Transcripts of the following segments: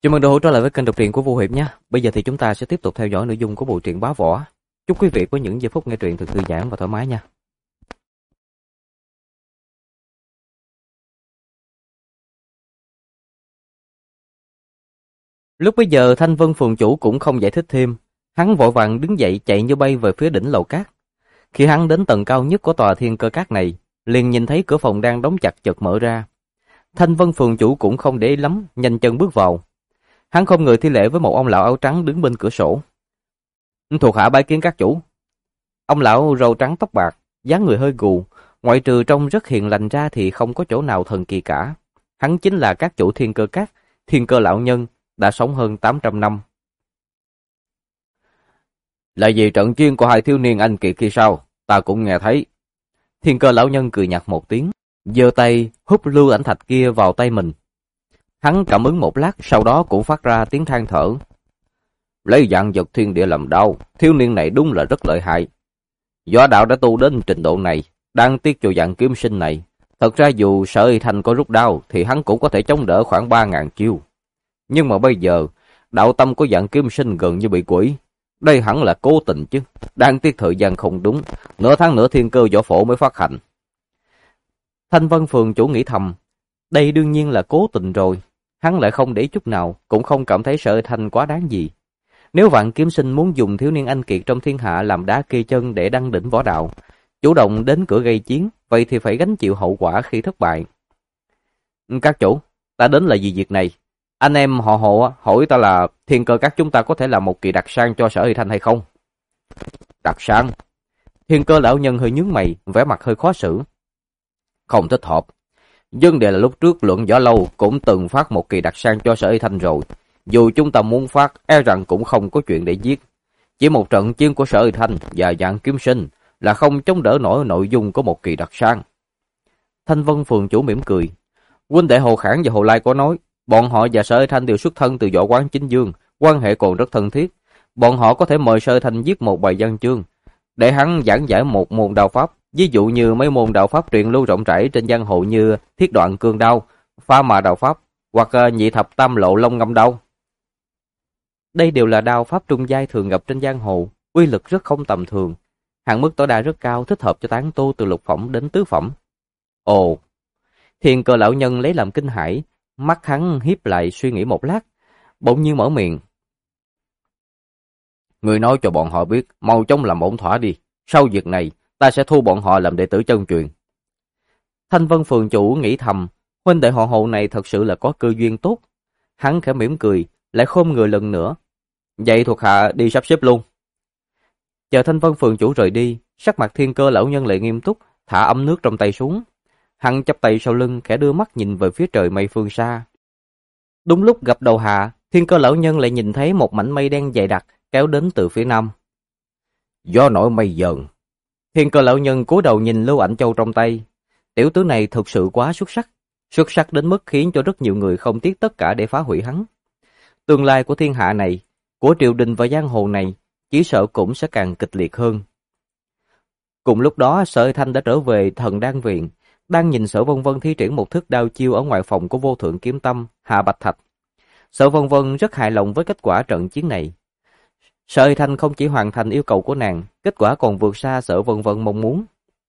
Chào mừng đội hữu trở lại với kênh đọc truyện của Vô Hiệp nhé. Bây giờ thì chúng ta sẽ tiếp tục theo dõi nội dung của bộ truyện Bá Võ. Chúc quý vị có những giây phút nghe truyện thật thư giãn và thoải mái nha. Lúc bấy giờ Thanh Vân phường chủ cũng không giải thích thêm, hắn vội vàng đứng dậy chạy như bay về phía đỉnh lầu cát. Khi hắn đến tầng cao nhất của tòa Thiên Cơ Cát này, liền nhìn thấy cửa phòng đang đóng chặt chợt mở ra. Thanh Vân phường chủ cũng không để ý lắm, nhanh chân bước vào. Hắn không người thi lễ với một ông lão áo trắng đứng bên cửa sổ. Thuộc hạ bái kiến các chủ. Ông lão râu trắng tóc bạc, dáng người hơi gù, ngoại trừ trông rất hiền lành ra thì không có chỗ nào thần kỳ cả. Hắn chính là các chủ Thiên Cơ Cát, Thiên Cơ lão nhân, đã sống hơn 800 năm. Là vì trận chiến của hai thiếu niên anh kiệt kia sao? Ta cũng nghe thấy. Thiên Cơ lão nhân cười nhạt một tiếng, giơ tay hút lưu ảnh thạch kia vào tay mình. Hắn cảm ứng một lát, sau đó cũng phát ra tiếng than thở. Lấy dạng vật thiên địa làm đau, thiếu niên này đúng là rất lợi hại. Võ đạo đã tu đến trình độ này, đang tiếc cho dạng kiếm sinh này. Thật ra dù Sở Y Thanh có rút đao thì hắn cũng có thể chống đỡ khoảng 3.000 chiêu. Nhưng mà bây giờ, đạo tâm của dạng kiếm sinh gần như bị quỷ. Đây hẳn là cố tình chứ, đang tiếc thời gian không đúng, nửa tháng nữa thiên cơ võ phổ mới phát hành. Thanh Vân phường chủ nghĩ thầm, đây đương nhiên là cố tình rồi. Hắn lại không để chút nào, cũng không cảm thấy Sở Y Thanh quá đáng gì. Nếu vạn kiếm sinh muốn dùng thiếu niên anh kiệt trong thiên hạ làm đá kê chân để đăng đỉnh võ đạo, chủ động đến cửa gây chiến, vậy thì phải gánh chịu hậu quả khi thất bại. Các chủ, ta đến là vì việc này. Anh em họ Hộ hỏi ta là Thiên Cơ Các chúng ta có thể làm một kỳ đặc sang cho Sở Y Thanh hay không? Đặc sang? Thiên Cơ lão nhân hơi nhướng mày, vẻ mặt hơi khó xử. Không thích hợp. Vấn đề là lúc trước Luận Võ Lâu cũng từng phát một kỳ đặc sang cho Sở Y Thanh rồi. Dù chúng ta muốn phát, e rằng cũng không có chuyện để giết. Chỉ một trận chiến của Sở Y Thanh và dạng kiếm sinh là không chống đỡ nổi nội dung của một kỳ đặc sang. Thanh Vân phường chủ mỉm cười. Huynh đệ Hồ Khảng và Hồ Lai có nói, bọn họ và Sở Y Thanh đều xuất thân từ võ quán chính dương, quan hệ còn rất thân thiết. Bọn họ có thể mời Sở Y Thanh viết một bài văn chương, để hắn giảng giải một môn đạo pháp, ví dụ như mấy môn đạo pháp truyền lưu rộng rãi trên giang hồ như Thiết Đoạn Cương Đao, Pha Mạ Đạo Pháp hoặc Nhị Thập Tam Lộ Long Ngâm Đao. Đây đều là đao pháp trung giai thường gặp trên giang hồ, uy lực rất không tầm thường, hạn mức tối đa rất cao, thích hợp cho tán tu từ lục phẩm đến tứ phẩm. Ồ, Thiên Cơ lão nhân lấy làm kinh hãi, mắt hắn híp lại suy nghĩ một lát, bỗng nhiên mở miệng. Người nói cho bọn họ biết, mau chóng làm ổn thỏa đi. Sau việc này, ta sẽ thu bọn họ làm đệ tử chân truyền. Thanh Vân phường chủ nghĩ thầm, huynh đệ họ Hộ này thật sự là có cơ duyên tốt. Hắn khẽ mỉm cười, lại khom người lần nữa. Vậy thuộc hạ đi sắp xếp luôn. Chờ Thanh Vân phường chủ rời đi, sắc mặt Thiên Cơ lão nhân lại nghiêm túc, thả ấm nước trong tay xuống. Hắn chắp tay sau lưng, khẽ đưa mắt nhìn về phía trời mây phương xa. Đúng lúc gặp đầu hạ, Thiên Cơ lão nhân lại nhìn thấy một mảnh mây đen dày đặc kéo đến từ phía nam. Gió nổi mây dần. Thiên Cơ lão nhân cúi đầu nhìn lưu ảnh châu trong tay. Tiểu tử này thực sự quá xuất sắc đến mức khiến cho rất nhiều người không tiếc tất cả để phá hủy hắn. Tương lai của thiên hạ này, của triều đình và giang hồ này, chỉ sợ cũng sẽ càng kịch liệt hơn. Cùng lúc đó, Sở Y Thanh đã trở về Thần Đan viện, đang nhìn Sở Vân Vân thi triển một thức đao chiêu ở ngoài phòng của Vô Thượng Kiếm Tâm, Hạ Bạch Thạch. Sở Vân Vân rất hài lòng với kết quả trận chiến này. Sở Y Thanh không chỉ hoàn thành yêu cầu của nàng, kết quả còn vượt xa Sở Vân Vân mong muốn.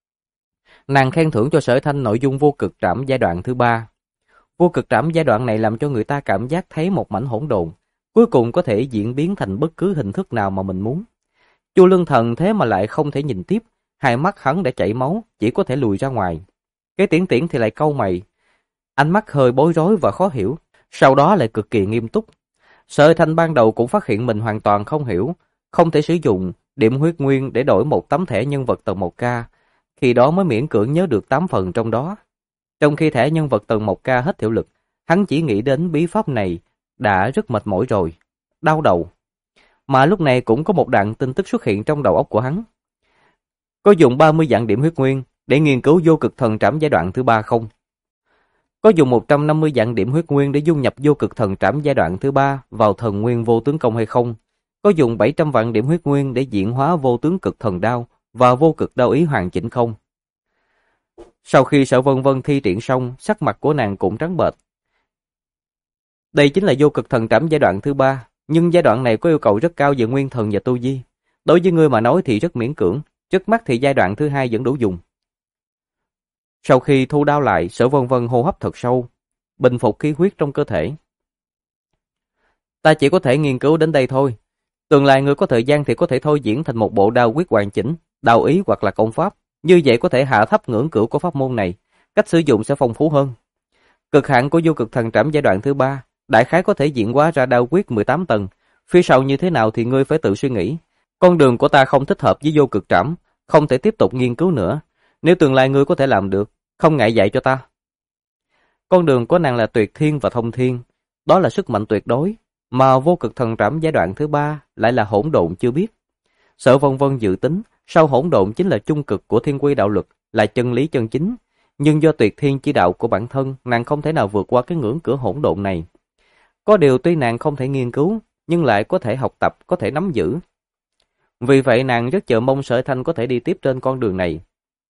Nàng khen thưởng cho Sở Y Thanh nội dung vô cực trảm giai đoạn thứ 3. Vô cực trảm giai đoạn này làm cho người ta cảm giác thấy một mảnh hỗn độn, cuối cùng có thể diễn biến thành bất cứ hình thức nào mà mình muốn. Chu Lương Thần thế mà lại không thể nhìn tiếp, hai mắt hắn đã chảy máu, chỉ có thể lùi ra ngoài. Cái Tiễn Tiễn thì lại cau mày, ánh mắt hơi bối rối và khó hiểu, sau đó lại cực kỳ nghiêm túc. Sở Y Thanh ban đầu cũng phát hiện mình hoàn toàn không hiểu, không thể sử dụng điểm huyết nguyên để đổi một tấm thẻ nhân vật tầng 1K, khi đó mới miễn cưỡng nhớ được 8 phần trong đó. Trong khi thẻ nhân vật tầng 1K hết hiệu lực, hắn chỉ nghĩ đến bí pháp này đã rất mệt mỏi rồi, đau đầu. Mà lúc này cũng có một đoạn tin tức xuất hiện trong đầu óc của hắn. Có dùng 30 vạn điểm huyết nguyên để nghiên cứu vô cực thần trảm giai đoạn thứ 3 không? Có dùng 150 vạn điểm huyết nguyên để dung nhập vô cực thần trảm giai đoạn thứ 3 vào thần nguyên vô tướng công hay không? Có dùng 700 vạn điểm huyết nguyên để diễn hóa vô tướng cực thần đao và vô cực đao ý hoàn chỉnh không? Sau khi Sở Vân Vân thi triển xong, sắc mặt của nàng cũng trắng bệch. Đây chính là vô cực thần trảm giai đoạn thứ 3, nhưng giai đoạn này có yêu cầu rất cao về nguyên thần và tu vi. Đối với ngươi mà nói thì rất miễn cưỡng, trước mắt thì giai đoạn thứ 2 vẫn đủ dùng. Sau khi thu đao lại, Sở Vân Vân hô hấp thật sâu, bình phục khí huyết trong cơ thể. Ta chỉ có thể nghiên cứu đến đây thôi. Tương lai ngươi có thời gian thì có thể thôi diễn thành một bộ đao quyết hoàn chỉnh, đao ý hoặc là công pháp. Như vậy có thể hạ thấp ngưỡng cửa của pháp môn này, cách sử dụng sẽ phong phú hơn. Cực hạn của vô cực thần trảm giai đoạn thứ 3, đại khái có thể diễn hóa ra đao quyết 18 tầng. Phía sau như thế nào thì ngươi phải tự suy nghĩ. Con đường của ta không thích hợp với vô cực trảm, không thể tiếp tục nghiên cứu nữa. Nếu tương lai ngươi có thể làm được, không ngại dạy cho ta. Con đường của nàng là tuyệt thiên và thông thiên, đó là sức mạnh tuyệt đối, mà vô cực thần trảm giai đoạn thứ 3 lại là hỗn độn chưa biết. Sở Vân Vân dự tính, sau hỗn độn chính là trung cực của thiên quy đạo luật, là chân lý chân chính, nhưng do tuyệt thiên chỉ đạo của bản thân, nàng không thể nào vượt qua cái ngưỡng cửa hỗn độn này. Có điều tuy nàng không thể nghiên cứu, nhưng lại có thể học tập, có thể nắm giữ. Vì vậy nàng rất chờ mong Sở Thanh có thể đi tiếp trên con đường này.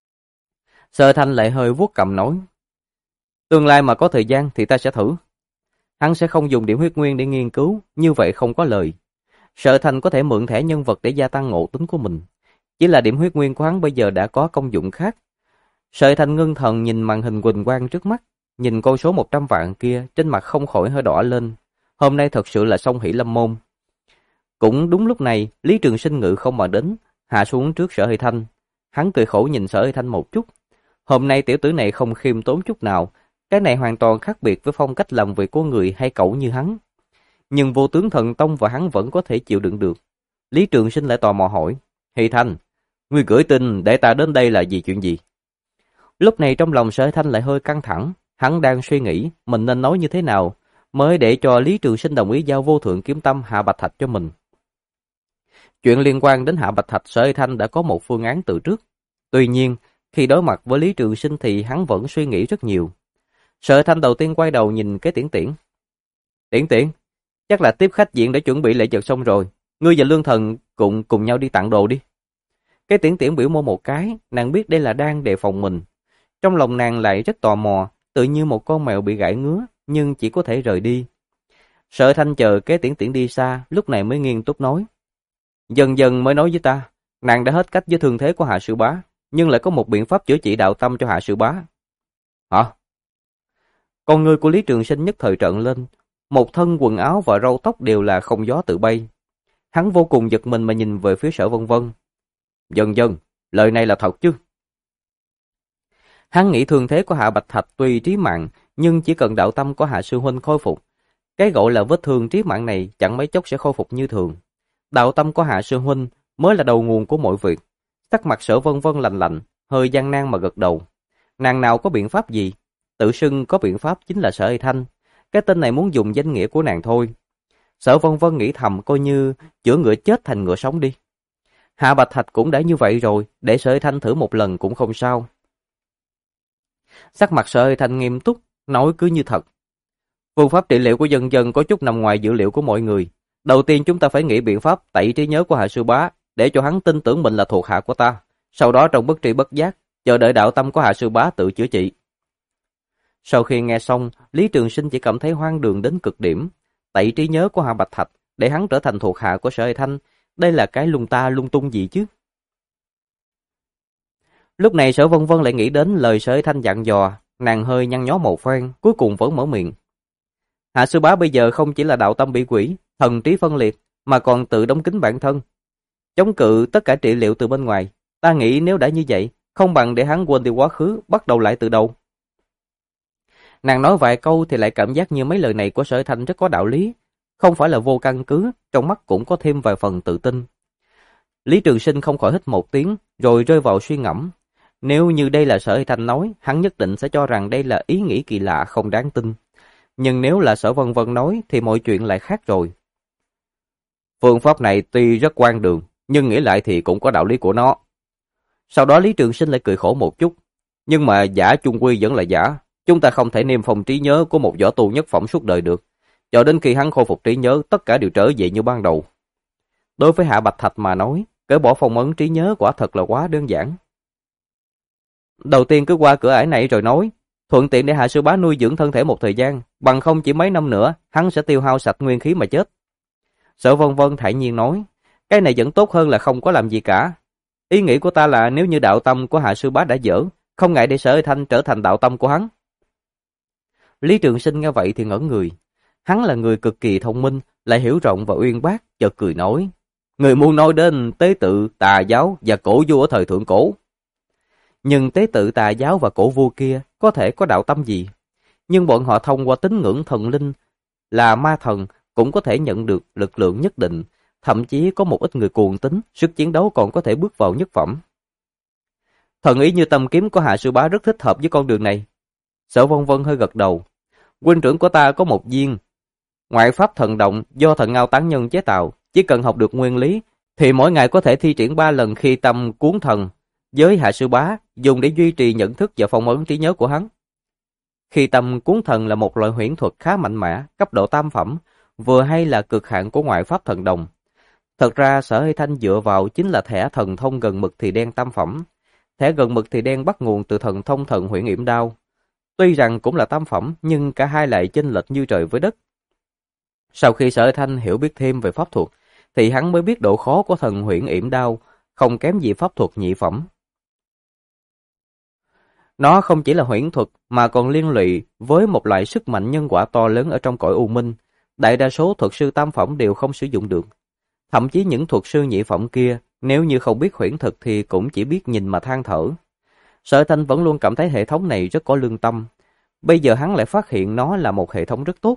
Sở Thanh lại hơi vuốt cằm nói, tương lai mà có thời gian thì ta sẽ thử. Hắn sẽ không dùng điểm huyết nguyên để nghiên cứu, như vậy không có lời. Sở Thanh có thể mượn thẻ nhân vật để gia tăng ngộ tính của mình. Chỉ là điểm huyết nguyên của hắn bây giờ đã có công dụng khác. Sở Thanh ngưng thần nhìn màn hình huỳnh quang trước mắt, nhìn con số 100 vạn kia, trên mặt không khỏi hơi đỏ lên. Hôm nay thật sự là song hỷ lâm môn. Cũng đúng lúc này, Lý Trường Sinh ngự không mà đến, hạ xuống trước Sở Thanh. Hắn cười khổ nhìn Sở Thanh một chút. Hôm nay tiểu tử này không khiêm tốn chút nào, cái này hoàn toàn khác biệt với phong cách làm việc của người hay cẩu như hắn. Nhưng vô tướng thần tông và hắn vẫn có thể chịu đựng được. Lý Trường Sinh lại tò mò hỏi, Hy Thanh, ngươi gửi tin để ta đến đây là vì chuyện gì? Lúc này trong lòng Sở Thanh lại hơi căng thẳng, hắn đang suy nghĩ mình nên nói như thế nào mới để cho Lý Trường Sinh đồng ý giao vô thượng kiếm tâm Hạ Bạch Thạch cho mình. Chuyện liên quan đến Hạ Bạch Thạch, Sở Thanh đã có một phương án từ trước. Tuy nhiên, khi đối mặt với Lý Trường Sinh thì hắn vẫn suy nghĩ rất nhiều. Sở Thanh đầu tiên quay đầu nhìn cái Tiễn Tiễn. Tiễn Tiễn, chắc là tiếp khách diện đã chuẩn bị lễ vật xong rồi. Ngươi và Lương Thần cùng nhau đi tặng đồ đi. Cái Tiễn Tiễn biểu môi một cái, nàng biết đây là đang đề phòng mình. Trong lòng nàng lại rất tò mò, tự như một con mèo bị gãi ngứa, nhưng chỉ có thể rời đi. Sở Thanh chờ cái Tiễn Tiễn đi xa, lúc này mới nghiêm túc nói. Dần dần mới nói với ta, nàng đã hết cách với thương thế của Hạ Sư Bá, nhưng lại có một biện pháp chữa trị đạo tâm cho Hạ Sư Bá. Hả? Con ngươi của Lý Trường Sinh nhất thời trợn lên, một thân quần áo và râu tóc đều là không gió tự bay. Hắn vô cùng giật mình mà nhìn về phía Sở Vân Vân. Dần dần, lời này là thật chứ? Hắn nghĩ thương thế của Hạ Bạch Thạch tuy trí mạng, nhưng chỉ cần đạo tâm của Hạ Sư Huynh khôi phục. Cái gọi là vết thương trí mạng này chẳng mấy chốc sẽ khôi phục như thường. Đạo tâm của Hạ Sư Huynh mới là đầu nguồn của mọi việc. Sắc mặt Sở Vân Vân lạnh lạnh, hơi gian nan mà gật đầu. Nàng nào có biện pháp gì? Tự xưng có biện pháp chính là Sở Hy Thanh. Cái tên này muốn dùng danh nghĩa của nàng thôi. Sở Vân Vân nghĩ thầm coi như chữa ngựa chết thành ngựa sống đi. Hạ Bạch Thạch cũng đã như vậy rồi, để Sở Hy Thanh thử một lần cũng không sao. Sắc mặt Sở Hy Thanh nghiêm túc, nói cứ như thật. Phương pháp trị liệu của dân dân có chút nằm ngoài dữ liệu của mọi người. Đầu tiên chúng ta phải nghĩ biện pháp tẩy trí nhớ của Hạ Sư Bá, để cho hắn tin tưởng mình là thuộc hạ của ta. Sau đó trong bất tri bất giác, chờ đợi đạo tâm của Hạ Sư Bá tự chữa trị. Sau khi nghe xong, Lý Trường Sinh chỉ cảm thấy hoang đường đến cực điểm. Tẩy trí nhớ của Hạ Bạch Thạch, để hắn trở thành thuộc hạ của Sở Hy Thanh, đây là cái lung ta lung tung gì chứ? Lúc này Sở Vân Vân lại nghĩ đến lời Sở Hy Thanh dặn dò, nàng hơi nhăn nhó một phen, cuối cùng vẫn mở miệng. Hạ Sư Bá bây giờ không chỉ là đạo tâm bị quỷ, thần trí phân liệt, mà còn tự đóng kín bản thân, chống cự tất cả trị liệu từ bên ngoài. Ta nghĩ nếu đã như vậy, không bằng để hắn quên đi quá khứ, bắt đầu lại từ đầu. Nàng nói vài câu thì lại cảm giác như mấy lời này của Sở Thanh rất có đạo lý, không phải là vô căn cứ, trong mắt cũng có thêm vài phần tự tin. Lý Trường Sinh không khỏi hít một tiếng, rồi rơi vào suy ngẫm. Nếu như đây là Sở Thanh nói, hắn nhất định sẽ cho rằng đây là ý nghĩ kỳ lạ không đáng tin. Nhưng nếu là Sở Vân Vân nói thì mọi chuyện lại khác rồi. Phương pháp này tuy rất quan đường, nhưng nghĩ lại thì cũng có đạo lý của nó. Sau đó Lý Trường Sinh lại cười khổ một chút. Nhưng mà giả chung quy vẫn là giả. Chúng ta không thể niêm phong trí nhớ của một võ tu nhất phẩm suốt đời được. Cho đến khi hắn khôi phục trí nhớ, tất cả đều trở về như ban đầu. Đối với Hạ Bạch Thạch mà nói, cởi bỏ phong ấn trí nhớ quả thật là quá đơn giản. Đầu tiên cứ qua cửa ải này rồi nói, thuận tiện để Hạ Sư Bá nuôi dưỡng thân thể một thời gian, bằng không chỉ mấy năm nữa, hắn sẽ tiêu hao sạch nguyên khí mà chết. Sở Vân Vân thản nhiên nói, cái này vẫn tốt hơn là không có làm gì cả. Ý nghĩ của ta là nếu như đạo tâm của Hạ sư bá đã dở, không ngại để Sở Hơi Thanh trở thành đạo tâm của hắn. Lý Trường Sinh nghe vậy thì ngẩn người. Hắn là người cực kỳ thông minh, lại hiểu rộng và uyên bác, chợt cười nói, người muốn nói đến tế tự, tà giáo và cổ vua ở thời thượng cổ. Nhưng tế tự tà giáo và cổ vua kia có thể có đạo tâm gì? Nhưng bọn họ thông qua tín ngưỡng thần linh là ma thần cũng có thể nhận được lực lượng nhất định, thậm chí có một ít người cuồng tín, sức chiến đấu còn có thể bước vào nhất phẩm. Thần ý như tâm kiếm của Hạ sư bá rất thích hợp với con đường này. Sở Vân Vân hơi gật đầu. Huynh trưởng của ta có một viên ngoại pháp thần động do thần ngao tán nhân chế tạo, chỉ cần học được nguyên lý thì mỗi ngày có thể thi triển 3 lần khi tâm cuốn thần với Hạ sư bá, dùng để duy trì nhận thức và phong ấn trí nhớ của hắn. Khi tâm cuốn thần là một loại huyễn thuật khá mạnh mẽ, cấp độ tam phẩm, vừa hay là cực hạn của ngoại pháp thần đồng. Thật ra Sở Hơi Thanh dựa vào chính là thẻ thần thông gần mực thì đen tam phẩm. Thẻ gần mực thì đen bắt nguồn từ thần thông thần huyễn yểm đao. Tuy rằng cũng là tam phẩm, nhưng cả hai lại chênh lệch như trời với đất. Sau khi Sở Hơi Thanh hiểu biết thêm về pháp thuật, thì hắn mới biết độ khó của thần huyễn yểm đao, không kém gì pháp thuật nhị phẩm. Nó không chỉ là huyễn thuật mà còn liên lụy với một loại sức mạnh nhân quả to lớn ở trong cõi u minh. Đại đa số thuật sư tam phẩm đều không sử dụng được. Thậm chí những thuật sư nhị phẩm kia, nếu như không biết huyễn thuật thì cũng chỉ biết nhìn mà than thở. Sở Thanh vẫn luôn cảm thấy hệ thống này rất có lương tâm. Bây giờ hắn lại phát hiện nó là một hệ thống rất tốt.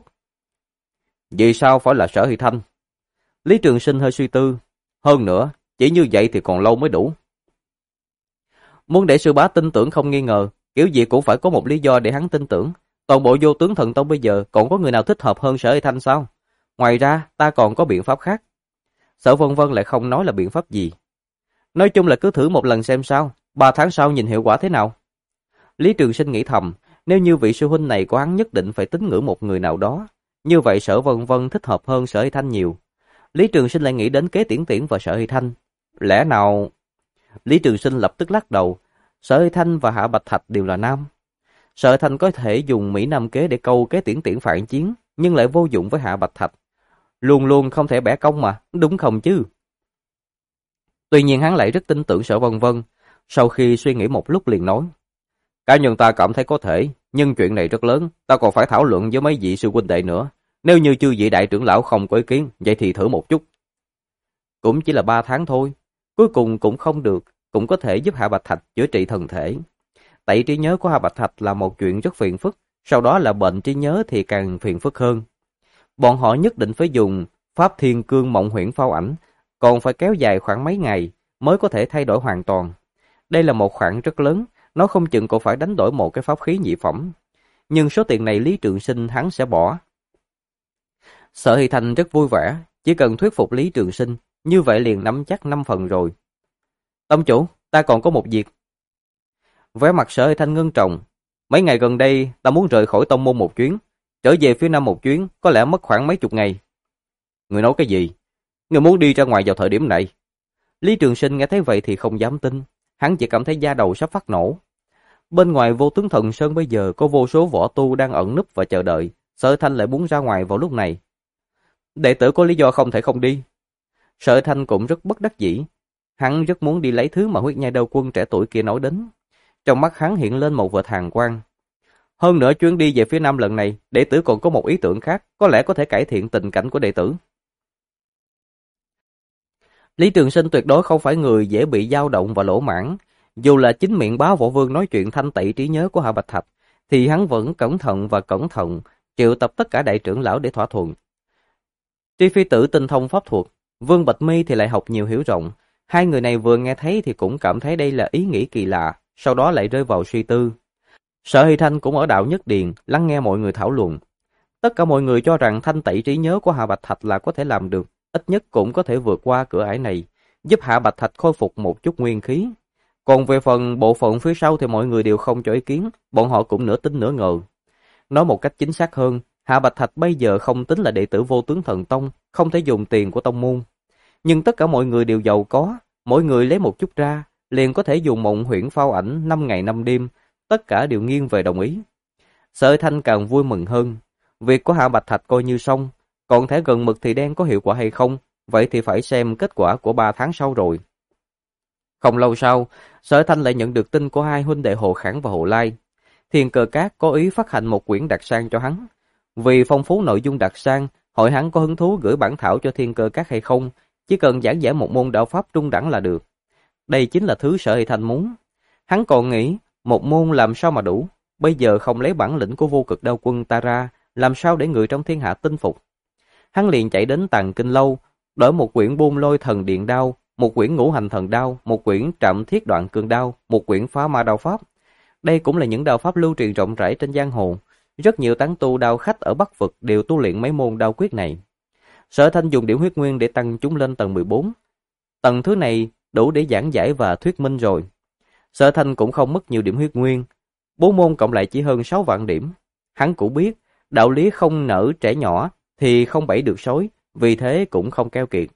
Vì sao phải là Sở Hơi Thanh? Lý Trường Sinh hơi suy tư. Hơn nữa, chỉ như vậy thì còn lâu mới đủ. Muốn để sư bá tin tưởng không nghi ngờ, kiểu gì cũng phải có một lý do để hắn tin tưởng. Toàn bộ vô tướng thần tông bây giờ còn có người nào thích hợp hơn Sở Hơi Thanh sao? Ngoài ra, ta còn có biện pháp khác. Sở Vân Vân lại không nói là biện pháp gì. Nói chung là cứ thử một lần xem sao, 3 tháng sau nhìn hiệu quả thế nào. Lý Trường Sinh nghĩ thầm, nếu như vị sư huynh này của hắn nhất định phải tín ngưỡng một người nào đó, như vậy Sở Vân Vân thích hợp hơn Sở Hơi Thanh nhiều. Lý Trường Sinh lại nghĩ đến Kế Tiễn Tiễn và Sở Hơi Thanh. Lẽ nào... Lý Trường Sinh lập tức lắc đầu, Sở Hơi Thanh và Hạ Bạch Thạch đều là nam. Sở Hơi Thanh có thể dùng Mỹ Nam kế để câu Kế Tiễn Tiễn phản chiến, nhưng lại vô dụng với Hạ Bạch Thạch. Luôn luôn không thể bẻ cong mà, đúng không chứ? Tuy nhiên hắn lại rất tin tưởng Sở Vân Vân, sau khi suy nghĩ một lúc liền nói. Cá nhân ta cảm thấy có thể, nhưng chuyện này rất lớn, ta còn phải thảo luận với mấy vị sư huynh đệ nữa. Nếu như chư vị đại trưởng lão không có ý kiến, vậy thì thử một chút. Cũng chỉ là 3 tháng thôi, cuối cùng cũng không được, cũng có thể giúp Hạ Bạch Thạch chữa trị thần thể. Tẩy trí nhớ của Hạ Bạch Thạch là một chuyện rất phiền phức, sau đó là bệnh trí nhớ thì càng phiền phức hơn. Bọn họ nhất định phải dùng Pháp Thiên Cương Mộng Huyễn Phao Ảnh, còn phải kéo dài khoảng mấy ngày mới có thể thay đổi hoàn toàn. Đây là một khoản rất lớn, nó không chừng còn phải đánh đổi một cái pháp khí nhị phẩm. Nhưng số tiền này Lý Trường Sinh hắn sẽ bỏ. Sở Hơi Thanh rất vui vẻ, chỉ cần thuyết phục Lý Trường Sinh, như vậy liền nắm chắc 5 phần rồi. Tông chủ, ta còn có một việc. Vẻ mặt Sở Hơi Thanh ngưng trọng. Mấy ngày gần đây ta muốn rời khỏi tông môn một chuyến, trở về phía nam một chuyến, có lẽ mất khoảng mấy chục ngày. Người nói cái gì? Người muốn đi ra ngoài vào thời điểm này? Lý Trường Sinh nghe thấy vậy thì không dám tin, hắn chỉ cảm thấy da đầu sắp phát nổ. Bên ngoài Vô Tướng Thần Sơn bây giờ có vô số võ tu đang ẩn núp và chờ đợi, Sở Thanh lại muốn ra ngoài vào lúc này. Đệ tử có lý do không thể không đi. Sở Thanh cũng rất bất đắc dĩ, hắn rất muốn đi lấy thứ mà huyết nhai đầu quân trẻ tuổi kia nói đến. Trong mắt hắn hiện lên một vệt hàn quang. Hơn nữa chuyến đi về phía nam lần này, đệ tử còn có một ý tưởng khác, có lẽ có thể cải thiện tình cảnh của đệ tử. Lý Trường Sinh tuyệt đối không phải người dễ bị dao động và lỗ mãn. Dù là chính miệng Bá Võ Vương nói chuyện thanh tẩy trí nhớ của Hạ Bạch Thạch, thì hắn vẫn cẩn thận triệu tập tất cả đại trưởng lão để thỏa thuận. Tri Phi Tử tinh thông pháp thuật, Vương Bạch Mi thì lại học nhiều hiểu rộng. Hai người này vừa nghe thấy thì cũng cảm thấy đây là ý nghĩ kỳ lạ, sau đó lại rơi vào suy tư. Sở Hy Thanh cũng ở đạo Nhất Điền, lắng nghe mọi người thảo luận. Tất cả mọi người cho rằng thanh tẩy trí nhớ của Hạ Bạch Thạch là có thể làm được, ít nhất cũng có thể vượt qua cửa ải này, giúp Hạ Bạch Thạch khôi phục một chút nguyên khí. Còn về phần bộ phận phía sau thì mọi người đều không cho ý kiến, bọn họ cũng nửa tin nửa ngờ. Nói một cách chính xác hơn, Hạ Bạch Thạch bây giờ không tính là đệ tử Vô Tướng Thần Tông, không thể dùng tiền của tông môn. Nhưng tất cả mọi người đều giàu có, mỗi người lấy một chút ra, liền có thể dùng Mộng Huyễn Phao Ảnh 5 ngày 5 đêm, tất cả đều nghiêng về đồng ý. Sở Thanh càng vui mừng hơn. việc của Hạ Bạch Thạch coi như xong, còn thẻ gần mực thì đen có hiệu quả hay không, vậy thì phải xem kết quả của 3 tháng sau rồi. Không lâu sau, Sở Thanh lại nhận được tin của hai huynh đệ Hồ Khảng và Hồ Lai. Thiên Cơ Các có ý phát hành một quyển đặc sang cho hắn. Vì phong phú nội dung đặc sang, hỏi hắn có hứng thú gửi bản thảo cho Thiên Cơ Các hay không, chỉ cần giảng giải một môn đạo pháp trung đẳng là được. Đây chính là thứ Sở Hy Thanh muốn. Hắn còn nghĩ, một môn làm sao mà đủ, bây giờ không lấy bản lĩnh của vô cực đao quân ta ra, làm sao để người trong thiên hạ tin phục. Hắn liền chạy đến Tàng Kinh Lâu, đổi một quyển Buôn Lôi Thần Điện Đao, một quyển Ngũ Hành Thần Đao, một quyển Trạm Thiết Đoạn Cương Đao, một quyển Phá Ma Đao Pháp. Đây cũng là những đao pháp lưu truyền rộng rãi trên giang hồ. Rất nhiều tán tu đao khách ở Bắc Vực đều tu luyện mấy môn đao quyết này. Sở Thanh dùng điểm huyết nguyên để tăng chúng lên tầng 14. Tầng thứ này đủ để giảng giải và thuyết minh rồi. Sở Thanh cũng không mất nhiều điểm huyết nguyên. 4 môn cộng lại chỉ hơn 6 vạn điểm. Hắn cũng biết, đạo lý không nở trẻ nhỏ thì không bẫy được sói, vì thế cũng không keo kiệt.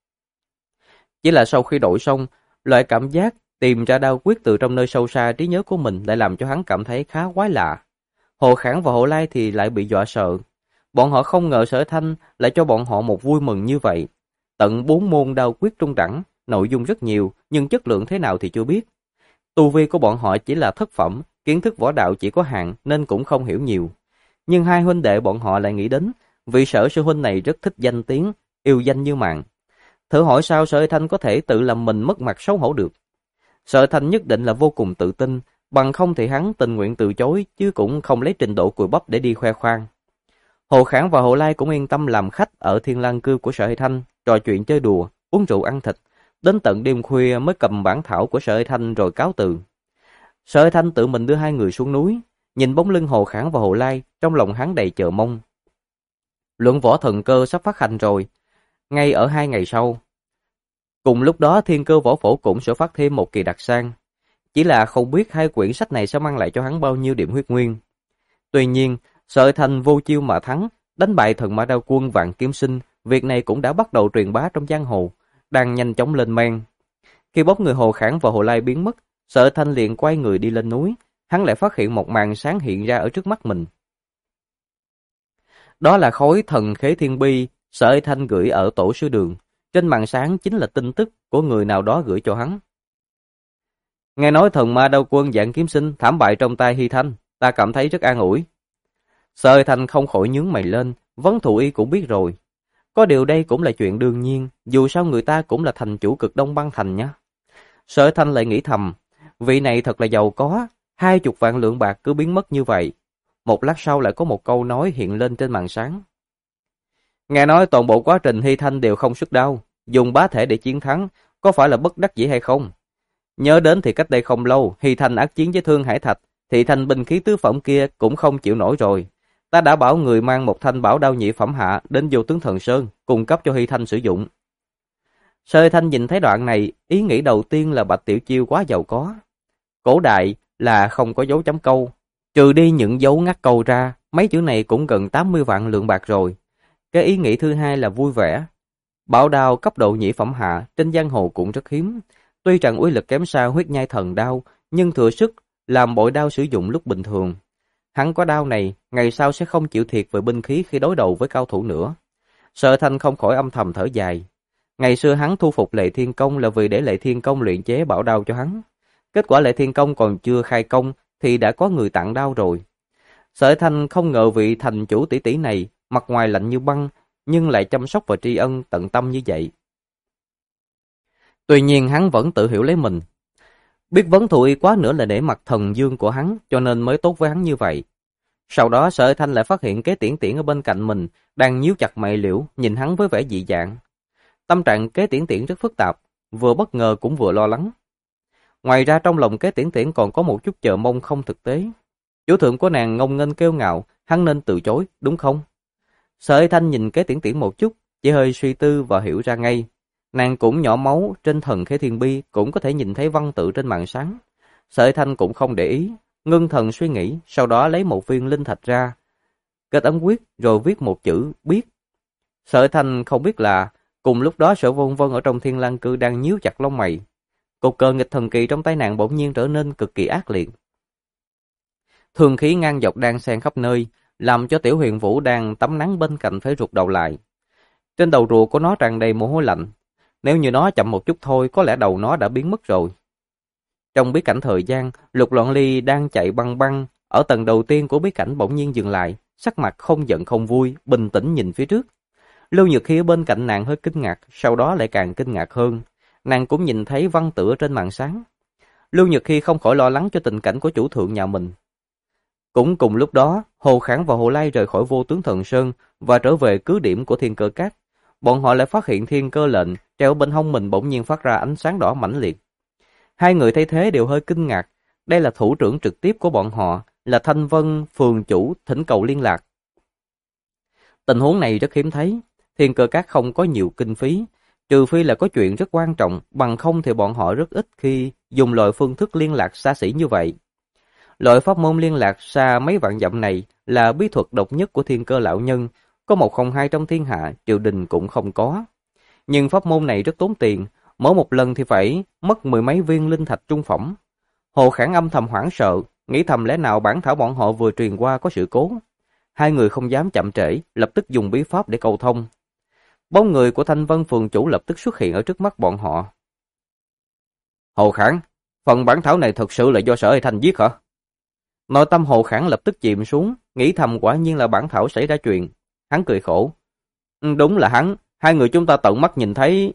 Chỉ là sau khi đổi xong, loại cảm giác tìm ra đao quyết từ trong nơi sâu xa trí nhớ của mình lại làm cho hắn cảm thấy khá quái lạ. Hồ Khảng và Hồ Lai thì lại bị dọa sợ. Bọn họ không ngờ Sở Thanh lại cho bọn họ một vui mừng như vậy. Tận 4 môn đao quyết trung đẳng, nội dung rất nhiều, nhưng chất lượng thế nào thì chưa biết. Tu vi của bọn họ chỉ là thất phẩm, kiến thức võ đạo chỉ có hạn nên cũng không hiểu nhiều. Nhưng hai huynh đệ bọn họ lại nghĩ đến, vị Sở sư huynh này rất thích danh tiếng, yêu danh như mạng. Thử hỏi sao Sở Thanh có thể tự làm mình mất mặt xấu hổ được. Sở Thanh nhất định là vô cùng tự tin, bằng không thì hắn tình nguyện từ chối, chứ cũng không lấy trình độ cùi bắp để đi khoe khoang. Hồ Khảng và Hồ Lai cũng yên tâm làm khách ở Thiên Lang Cư của Sở Thanh, trò chuyện chơi đùa, uống rượu ăn thịt, đến tận đêm khuya mới cầm bản thảo của Sở Thanh rồi cáo từ. Sở Thanh tự mình đưa hai người xuống núi, nhìn bóng lưng Hồ Khảng và Hồ Lai, trong lòng hắn đầy chờ mong. Luận võ thần cơ sắp phát hành rồi, ngay ở 2 ngày sau. Cùng lúc đó Thiên Cơ Võ Phổ cũng sẽ phát thêm một kỳ đặc sang. Chỉ là không biết hai quyển sách này sẽ mang lại cho hắn bao nhiêu điểm huyết nguyên. Tuy nhiên, Sở Thanh vô chiêu mà thắng, đánh bại thần mã đao quân Vạn Kiếm Sinh, việc này cũng đã bắt đầu truyền bá trong giang hồ, đang nhanh chóng lên men. Khi bóng người Hồ Khảng và Hồ Lai biến mất, Sở Thanh liền quay người đi lên núi, hắn lại phát hiện một màn sáng hiện ra ở trước mắt mình. Đó là khối thần khế thiên bi Sở Thanh gửi ở tổ sư đường. Trên màn sáng chính là tin tức của người nào đó gửi cho hắn. Nghe nói thần ma đao quân Vạn Kiếm Sinh thảm bại trong tay Hy Thanh, ta cảm thấy rất an ủi. Sở Thanh không khỏi nhướng mày lên, Vấn Thụ Y cũng biết rồi. Có điều đây cũng là chuyện đương nhiên, dù sao người ta cũng là thành chủ Cực Đông Băng Thành nhá. Sở Thanh lại nghĩ thầm, vị này thật là giàu có, 20 vạn lượng bạc cứ biến mất như vậy. Một lát sau lại có một câu nói hiện lên trên màn sáng. Nghe nói toàn bộ quá trình Hy Thanh đều không xuất đao, dùng bá thể để chiến thắng, có phải là bất đắc dĩ hay không? Nhớ đến thì cách đây không lâu, Hy Thanh ác chiến với Thương Hải Thạch, thì thanh binh khí tứ phẩm kia cũng không chịu nổi rồi. Ta đã bảo người mang một thanh bảo đao nhị phẩm hạ đến Vô Tướng Thần Sơn, cung cấp cho Hy Thanh sử dụng. Sở Thanh nhìn thấy đoạn này, ý nghĩ đầu tiên là Bạch Tiểu Chiêu quá giàu có. Cổ đại là không có dấu chấm câu, trừ đi những dấu ngắt câu ra, mấy chữ này cũng gần 80 vạn lượng bạc rồi. Cái ý nghĩ thứ hai là vui vẻ. Bảo đao cấp độ nhị phẩm hạ trên giang hồ cũng rất hiếm. Tuy rằng uy lực kém xa huyết nhai thần đao, nhưng thừa sức làm bội đao sử dụng lúc bình thường. Hắn có đao này, ngày sau sẽ không chịu thiệt về binh khí khi đối đầu với cao thủ nữa. Sở Thanh không khỏi âm thầm thở dài. Ngày xưa hắn thu phục Lệ Thiên Công là vì để Lệ Thiên Công luyện chế bảo đao cho hắn. Kết quả Lệ Thiên Công còn chưa khai công thì đã có người tặng đao rồi. Sở Thanh không ngờ vị thành chủ tỷ tỷ này mặt ngoài lạnh như băng, nhưng lại chăm sóc và tri ân tận tâm như vậy. Tuy nhiên hắn vẫn tự hiểu lấy mình. Biết Vấn Thụ Y quá nữa là để mặt thần dương của hắn, cho nên mới tốt với hắn như vậy. Sau đó Sở Thanh lại phát hiện Kế Tiễn Tiễn ở bên cạnh mình, đang nhíu chặt mày liễu, nhìn hắn với vẻ dị dạng. Tâm trạng Kế Tiễn Tiễn rất phức tạp, vừa bất ngờ cũng vừa lo lắng. Ngoài ra trong lòng Kế Tiễn Tiễn còn có một chút chờ mong không thực tế. Chủ thượng của nàng ngông nghênh kêu ngạo, hắn nên từ chối, đúng không? Sở Thanh nhìn Kế Tiễn Tiễn một chút, chỉ hơi suy tư và hiểu ra ngay. Nàng cũng nhỏ máu, trên thần khế thiên bi cũng có thể nhìn thấy văn tự trên màn sáng. Sở Thanh cũng không để ý, ngưng thần suy nghĩ, sau đó lấy một viên linh thạch ra, kết ấn quyết rồi viết một chữ biết. Sở Thanh không biết là cùng lúc đó Sở Vân Vân ở trong Thiên Lang Cư đang nhíu chặt lông mày. Cục cờ nghịch thần kỳ trong tay nàng bỗng nhiên trở nên cực kỳ ác liệt. Thường khí ngang dọc đang xen khắp nơi, làm cho Tiểu Huyền Vũ đang tắm nắng bên cạnh phải rụt đầu lại. Trên đầu rùa của nó tràn đầy mồ hôi lạnh. Nếu như nó chậm một chút thôi, có lẽ đầu nó đã biến mất rồi. Trong bí cảnh thời gian, Lục Loạn Ly đang chạy băng băng, ở tầng đầu tiên của bí cảnh bỗng nhiên dừng lại, sắc mặt không giận không vui, bình tĩnh nhìn phía trước. Lưu Nhược Hy ở bên cạnh nàng hơi kinh ngạc, sau đó lại càng kinh ngạc hơn. Nàng cũng nhìn thấy văn tự trên màn sáng. Lưu Nhược Hy không khỏi lo lắng cho tình cảnh của chủ thượng nhà mình. Cũng cùng lúc đó, Hồ Khảng và Hồ Lai rời khỏi Vô Tướng Thần Sơn và trở về cứ điểm của Thiên Cơ Các. Bọn họ lại phát hiện thiên cơ lệnh treo bên hông mình bỗng nhiên phát ra ánh sáng đỏ mãnh liệt. Hai người thay thế đều hơi kinh ngạc. Đây là thủ trưởng trực tiếp của bọn họ, là Thanh Vân phường chủ thỉnh cầu liên lạc. Tình huống này rất hiếm thấy. Thiên Cơ Các không có nhiều kinh phí, trừ phi là có chuyện rất quan trọng, bằng không thì bọn họ rất ít khi dùng loại phương thức liên lạc xa xỉ như vậy. Loại pháp môn liên lạc xa mấy vạn dặm này là bí thuật độc nhất của Thiên Cơ lão nhân, có một không hai trong thiên hạ, triều đình cũng không có. Nhưng pháp môn này rất tốn tiền, mỗi một lần thì phải mất mười mấy viên linh thạch trung phẩm. Hồ Khảng âm thầm hoảng sợ, nghĩ thầm lẽ nào bản thảo bọn họ vừa truyền qua có sự cố. Hai người không dám chậm trễ, lập tức dùng bí pháp để cầu thông. Bóng người của Thanh Vân phường chủ lập tức xuất hiện ở trước mắt bọn họ. Hồ Khảng, phần bản thảo này thật sự là do Sở Hay Thanh viết hả? Nội tâm Hồ Khảng lập tức chìm xuống, nghĩ thầm quả nhiên là bản thảo xảy ra chuyện. Hắn cười khổ. Đúng là hắn, hai người chúng ta tận mắt nhìn thấy.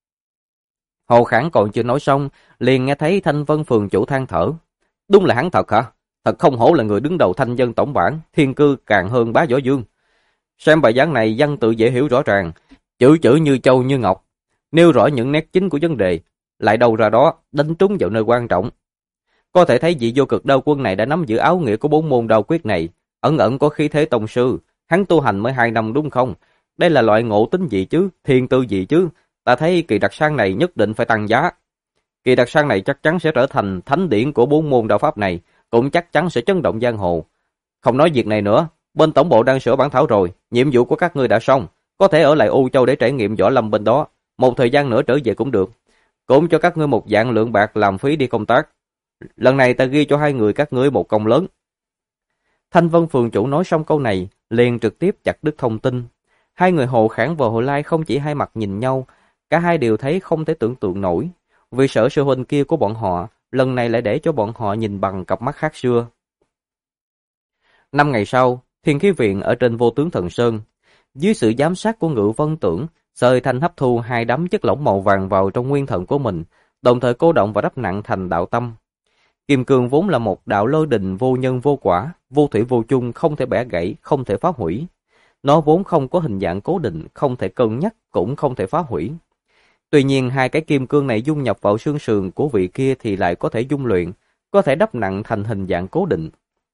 Hồ Khảng còn chưa nói xong, liền nghe thấy Thanh Vân phường chủ than thở. Đúng là hắn thật hả? Thật không hổ là người đứng đầu Thanh Dân tổng bản, thiên cư càng hơn bá võ dương. Xem bài giảng này văn tự dễ hiểu rõ ràng, chữ chữ như châu như ngọc, nêu rõ những nét chính của vấn đề, lại đâu ra đó, đánh trúng vào nơi quan trọng. Có thể thấy vị vô cực đao quân này đã nắm giữ áo nghĩa của bốn môn đao quyết này, ẩn ẩn có khí thế tông sư, hắn tu hành mới 2 năm đúng không? Đây là loại ngộ tính gì chứ, thiên tư gì chứ, ta thấy kỳ đặc sang này nhất định phải tăng giá. Kỳ đặc sang này chắc chắn sẽ trở thành thánh điển của bốn môn đạo pháp này, cũng chắc chắn sẽ chấn động giang hồ. Không nói việc này nữa, bên tổng bộ đang sửa bản thảo rồi, nhiệm vụ của các ngươi đã xong, có thể ở lại U Châu để trải nghiệm võ lâm bên đó, một thời gian nữa trở về cũng được. Cũng cho các ngươi một vạn lượng bạc làm phí đi công tác. Lần này ta ghi cho hai người các ngươi một công lớn. Thanh Vân phường chủ nói xong câu này, liền trực tiếp chặt đứt thông tin. Hai người Hồ Khảng và Hồ Lai không chỉ hai mặt nhìn nhau, cả hai đều thấy không thể tưởng tượng nổi. Vì Sở sư huynh kia của bọn họ, lần này lại để cho bọn họ nhìn bằng cặp mắt khác xưa. 5 ngày sau, Thiên Khí Viện ở trên Vô Tướng Thần Sơn, dưới sự giám sát của Ngự Vân Tưởng, Sở Hay Thanh hấp thu 2 đám chất lỏng màu vàng vào trong nguyên thần của mình, đồng thời cô động và đắp nặng thành đạo tâm. Kim cương vốn là một đạo lôi đình vô nhân vô quả, vô thủy vô chung, không thể bẻ gãy, không thể phá hủy. Nó vốn không có hình dạng cố định, không thể cân nhắc, cũng không thể phá hủy. Tuy nhiên hai cái kim cương này dung nhập vào xương sườn của vị kia thì lại có thể dung luyện, có thể đắp nặng thành hình dạng cố định.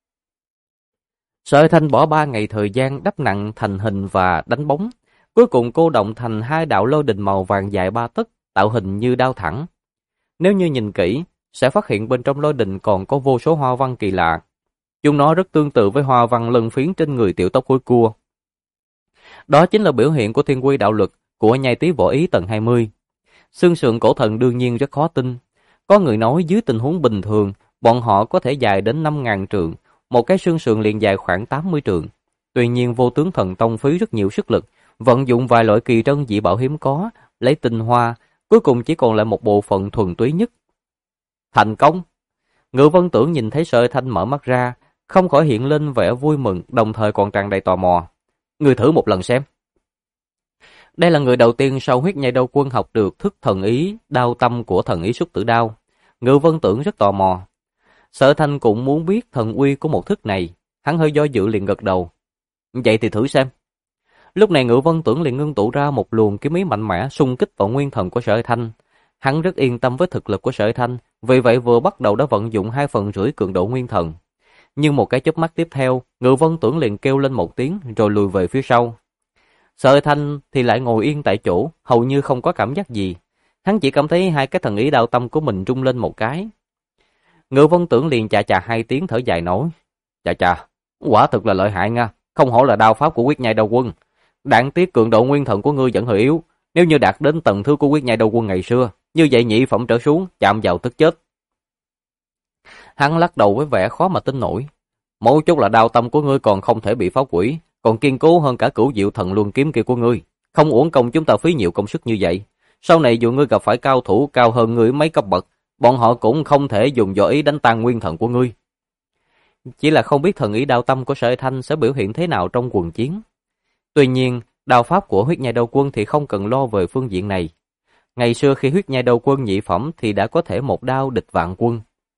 Sở Hay Thanh bỏ 3 ngày thời gian đắp nặng thành hình và đánh bóng, cuối cùng cô động thành 2 đạo lôi đình màu vàng dài 3 tấc, tạo hình như đao thẳng. Nếu như nhìn kỹ, sẽ phát hiện bên trong lôi đình còn có vô số hoa văn kỳ lạ. Chúng nó rất tương tự với hoa văn lân phiến trên người tiểu tóc hối cua. Đó chính là biểu hiện của thiên quy đạo lực của nhai tí võ ý tầng 20. Xương sườn cổ thần đương nhiên rất khó tin. Có người nói dưới tình huống bình thường, bọn họ có thể dài đến 5.000 trượng, một cái xương sườn liền dài khoảng 80 trượng. Tuy nhiên Vô Tướng Thần Tông phí rất nhiều sức lực, vận dụng vài loại kỳ trân dị bảo hiếm có, lấy tinh hoa, cuối cùng chỉ còn lại một bộ phận thuần túy nhất. Thành công! Ngự Vân Tưởng nhìn thấy Sở Hay Thanh mở mắt ra, không khỏi hiện lên vẻ vui mừng, đồng thời còn tràn đầy tò mò. Ngươi thử một lần xem. Đây là người đầu tiên sau huyết nhai đao quân học được thức thần ý, đao tâm của thần ý xuất tử đao. Ngự Vân Tưởng rất tò mò. Sở Hay Thanh cũng muốn biết thần uy của một thức này, hắn hơi do dự liền gật đầu. Vậy thì thử xem. Lúc này Ngự Vân Tưởng liền ngưng tụ ra một luồng kiếm ý mạnh mẽ xung kích vào nguyên thần của Sở Hay Thanh. Hắn rất yên tâm với thực lực của Sở Hay Thanh, vì vậy vừa bắt đầu đã vận dụng 2/2 cường độ nguyên thần. Nhưng một cái chớp mắt tiếp theo, Ngự Vân Tưởng liền kêu lên một tiếng rồi lùi về phía sau. Sở Hay Thanh thì lại ngồi yên tại chỗ, hầu như không có cảm giác gì. Hắn chỉ cảm thấy hai cái thần ý đạo tâm của mình rung lên một cái. Ngự Vân Tưởng liền chà chà 2 tiếng thở dài nói. Chà chà, quả thực là lợi hại nha, không hổ là đao pháp của Quyết Nhai Đao Quân. Đáng tiếc cường độ nguyên thần của ngươi vẫn hơi yếu, nếu như đạt đến tầng thứ của Quyết Nhai Đao Quân ngày xưa, như vậy nhị phẩm trở xuống, chạm vào tức chết. Hắn lắc đầu với vẻ khó mà tin nổi. Mấu chốt là đao tâm của ngươi còn không thể bị phá hủy, còn kiên cố hơn cả Cửu Diệu Thần Luân kiếm kia của ngươi. Không uổng công chúng ta phí nhiều công sức như vậy. Sau này dù ngươi gặp phải cao thủ cao hơn ngươi mấy cấp bậc, bọn họ cũng không thể dùng võ ý đánh tan nguyên thần của ngươi. Chỉ là không biết thần ý đao tâm của Sở Thanh sẽ biểu hiện thế nào trong quần chiến. Tuy nhiên, đao pháp của Huyết Nhai Đầu Quân thì không cần lo về phương diện này. Ngày xưa khi Huyết Nhai Đầu Quân nhị phẩm thì đã có thể một đao địch vạn quân.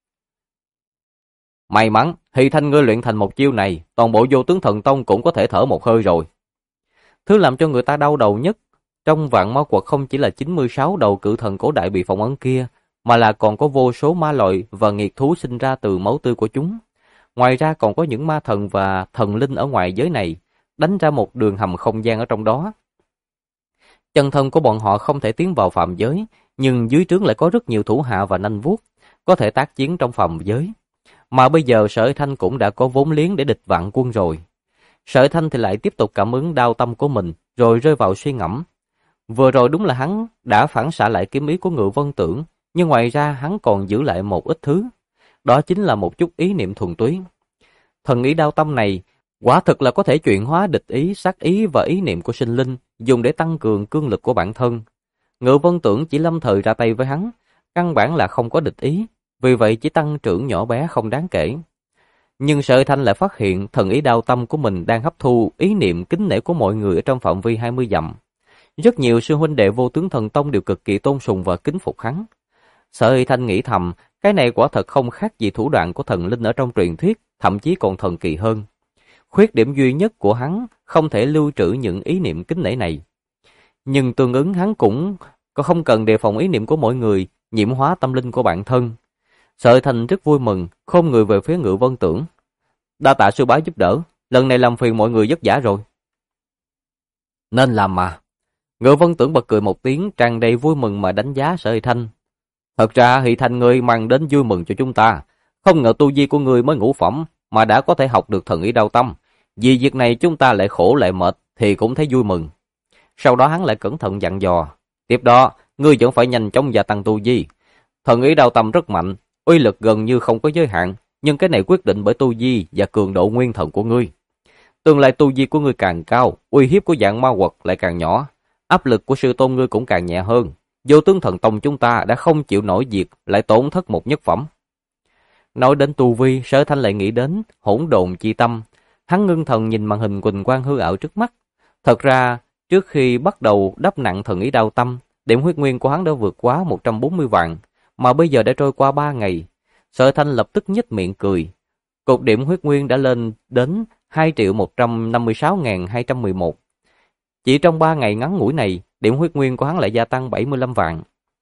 May mắn, Hy Thanh ngươi luyện thành một chiêu này, toàn bộ Vô Tướng Thần Tông cũng có thể thở một hơi rồi. Thứ làm cho người ta đau đầu nhất trong Vạn Ma Quật không chỉ là 96 đầu cự thần cổ đại bị phong ấn kia, mà là còn có vô số ma loại và nghiệt thú sinh ra từ máu tươi của chúng. Ngoài ra còn có những ma thần và thần linh ở ngoài giới này, đánh ra một đường hầm không gian ở trong đó. Chân thân của bọn họ không thể tiến vào phàm giới, nhưng dưới trướng lại có rất nhiều thủ hạ và nanh vuốt, có thể tác chiến trong phàm giới. Mà bây giờ Sở Thanh cũng đã có vốn liếng để địch vạn quân rồi. Sở Thanh thì lại tiếp tục cảm ứng đao tâm của mình, rồi rơi vào suy ngẫm. Vừa rồi đúng là hắn đã phản xạ lại kiếm ý của Ngự Vân Tưởng, nhưng ngoài ra hắn còn giữ lại một ít thứ. Đó chính là một chút ý niệm thuần túy. Thần ý đao tâm này quả thực là có thể chuyển hóa địch ý, sát ý và ý niệm của sinh linh, dùng để tăng cường cương lực của bản thân. Ngự Vân Tưởng chỉ lâm thời ra tay với hắn, căn bản là không có địch ý, vì vậy chỉ tăng trưởng nhỏ bé không đáng kể. Nhưng Sở Thanh lại phát hiện thần ý đao tâm của mình đang hấp thu ý niệm kính nể của mọi người ở trong phạm vi 20 dặm. Rất nhiều sư huynh đệ Vô Tướng Thần Tông đều cực kỳ tôn sùng và kính phục hắn. Sở Thanh nghĩ thầm, cái này quả thật không khác gì thủ đoạn của thần linh ở trong truyền thuyết, thậm chí còn thần kỳ hơn. Khuyết điểm duy nhất của hắn không thể lưu trữ những ý niệm kính nể này. Nhưng tương ứng hắn cũng không cần đề phòng ý niệm của mọi người, nhiễm hóa tâm linh của bản thân. Sở Thanh rất vui mừng, khom người về phía Ngự Vân Tưởng. Đa tạ sư bá giúp đỡ, lần này làm phiền mọi người vất vả rồi. Nên làm mà. Ngự Vân Tưởng bật cười một tiếng, tràn đầy vui mừng mà đánh giá Sở Thanh. Thật ra Hy Thanh ngươi mang đến vui mừng cho chúng ta. Không ngờ tu vi của ngươi mới ngũ phẩm mà đã có thể học được thần ý đao tâm. Vì việc này chúng ta lại khổ lại mệt thì cũng thấy vui mừng. Sau đó hắn lại cẩn thận dặn dò. Tiếp đó, ngươi vẫn phải nhanh chóng gia tăng tu vi. Thần ý đao tâm rất mạnh, uy lực gần như không có giới hạn, nhưng cái này quyết định bởi tu vi và cường độ nguyên thần của ngươi. Tương lai tu vi của ngươi càng cao, uy hiếp của Vạn Ma Quật lại càng nhỏ, áp lực của sư tôn ngươi cũng càng nhẹ hơn. Vô Tướng Thần Tông chúng ta đã không chịu nổi việc lại tổn thất một nhất phẩm. Nói đến tu vi, Sở Thanh lại nghĩ đến hỗn độn chi tâm. Hắn ngưng thần nhìn màn hình quỳnh quang hư ảo trước mắt. Thật ra, trước khi bắt đầu đắp nặng thần ý đao tâm, điểm huyết nguyên của hắn đã vượt quá 140 vạn, mà bây giờ đã trôi qua 3 ngày. Sở Thanh lập tức nhếch miệng cười. Cột điểm huyết nguyên đã lên đến 2.156.211. Chỉ trong 3 ngày ngắn ngủi này, điểm huyết nguyên của hắn lại gia tăng 75 vạn.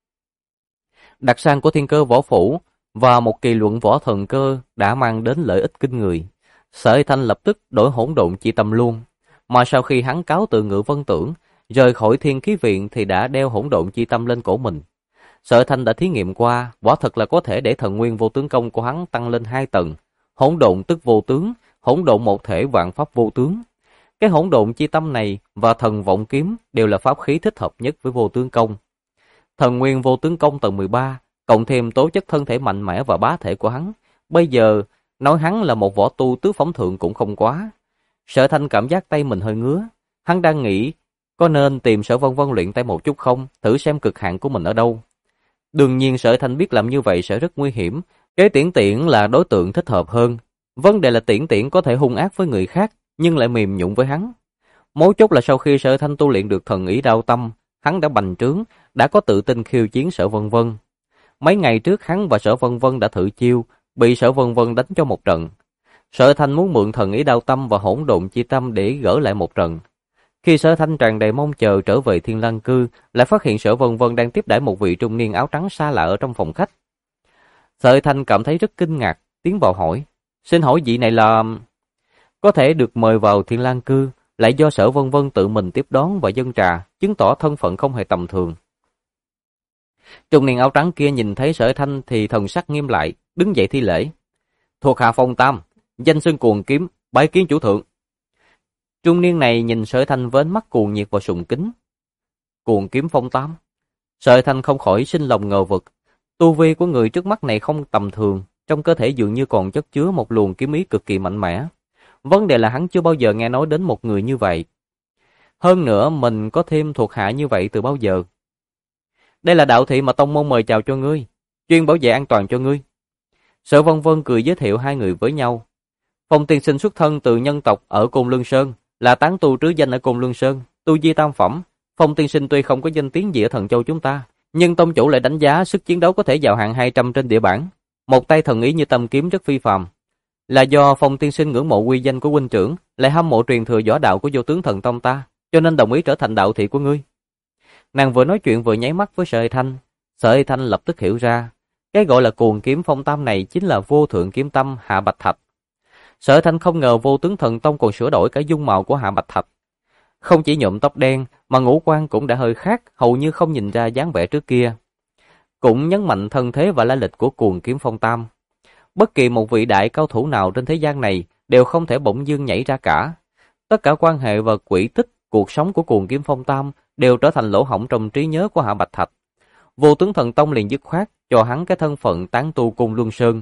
Đặc sản của Thiên Cơ Võ Phủ và một kỳ luận võ thần cơ đã mang đến lợi ích kinh người. Sở Thanh lập tức đổi hỗn độn chi tâm luôn. Mà sau khi hắn cáo từ Ngự Vân Tưởng, rời khỏi Thiên Khí Viện thì đã đeo hỗn độn chi tâm lên cổ mình. Sở Thanh đã thí nghiệm qua, quả thật là có thể để thần nguyên vô tướng công của hắn tăng lên 2 tầng. Hỗn độn tức vô tướng, hỗn độn một thể vạn pháp vô tướng. Cái hỗn độn chi tâm này và thần vọng kiếm đều là pháp khí thích hợp nhất với vô tướng công. Thần nguyên vô tướng công tầng 13, cộng thêm tố chất thân thể mạnh mẽ và bá thể của hắn, bây giờ nói hắn là một võ tu tứ phẩm thượng cũng không quá. Sở Thanh cảm giác tay mình hơi ngứa, hắn đang nghĩ có nên tìm Sở Vân Vân luyện tay một chút không, thử xem cực hạn của mình ở đâu. Đương nhiên Sở Thanh biết làm như vậy sẽ rất nguy hiểm, Kế Tiễn Tiễn là đối tượng thích hợp hơn. Vấn đề là Tiễn Tiễn có thể hung ác với người khác, nhưng lại mềm nhũn với hắn. Mấu chốt là sau khi Sở Thanh tu luyện được thần ý đao tâm, hắn đã bành trướng, đã có tự tin khiêu chiến Sở Vân Vân. Mấy ngày trước hắn và Sở Vân Vân đã thử chiêu, bị Sở Vân Vân đánh cho một trận. Sở Thanh muốn mượn thần ý đao tâm và hỗn độn chi tâm để gỡ lại một trận. Khi Sở Thanh tràn đầy mong chờ trở về Thiên Lăng Cư, lại phát hiện Sở Vân Vân đang tiếp đãi một vị trung niên áo trắng xa lạ ở trong phòng khách. Sở Thanh cảm thấy rất kinh ngạc, tiến vào hỏi: "Xin hỏi vị này là?" Có thể được mời vào Thiên Lăng Cư, lại do Sở Vân Vân tự mình tiếp đón và dâng trà, chứng tỏ thân phận không hề tầm thường. Trung niên áo trắng kia nhìn thấy Sở Thanh thì thần sắc nghiêm lại, đứng dậy thi lễ: "Thuộc hạ Phong Tam, danh xưng Cuồng Kiếm, bái kiến chủ thượng." Trung niên này nhìn Sở Thanh với ánh mắt cuồng nhiệt và sùng kính. Cuồng Kiếm Phong Tam? Sở Thanh không khỏi sinh lòng ngờ vực. Tu vi của người trước mắt này không tầm thường, trong cơ thể dường như còn chất chứa một luồng kiếm ý cực kỳ mạnh mẽ. Vấn đề là hắn chưa bao giờ nghe nói đến một người như vậy. Hơn nữa mình có thêm thuộc hạ như vậy từ bao giờ? Đây là đạo thị mà tông môn mời chào cho ngươi, chuyên bảo vệ an toàn cho ngươi. Sở Vân Vân cười giới thiệu hai người với nhau. Phong tiên sinh xuất thân từ nhân tộc ở Côn Luân Sơn, là tán tu trứ danh ở Côn Luân Sơn, tu vi tam phẩm. Phong tiên sinh tuy không có danh tiếng gì ở Thần Châu chúng ta, nhưng tông chủ lại đánh giá sức chiến đấu có thể vào hạng 200 trên địa bảng. Một tay thần ý như tâm kiếm rất phi phàm. Là do Phong tiên sinh ngưỡng mộ uy danh của huynh trưởng, lại hâm mộ truyền thừa võ đạo của Vô Tướng Thần Tông ta, cho nên đồng ý trở thành đạo thị của ngươi. Nàng vừa nói chuyện vừa nháy mắt với Sở Hay Thanh. Sở Hay Thanh lập tức hiểu ra, cái gọi là cuồng kiếm phong tam này chính là vô thượng kiếm tâm Hạ Bạch Thạch. Sở Hay Thanh không ngờ Vô Tướng Thần Tông còn sửa đổi cả dung mạo của Hạ Bạch Thạch. Không chỉ nhuộm tóc đen mà ngũ quan cũng đã hơi khác, hầu như không nhìn ra dáng vẻ trước kia. Cũng nhấn mạnh thân thế và lai lịch của cuồng kiếm phong tam. Bất kỳ một vị đại cao thủ nào trên thế gian này đều không thể bỗng dưng nhảy ra cả. Tất cả quan hệ và quỹ tích cuộc sống của cuồng kiếm phong tam đều trở thành lỗ hổng trong trí nhớ của Hạ Bạch Thạch. Vô Tướng Thần Tông liền dứt khoát cho hắn cái thân phận tán tu Côn Luân Sơn.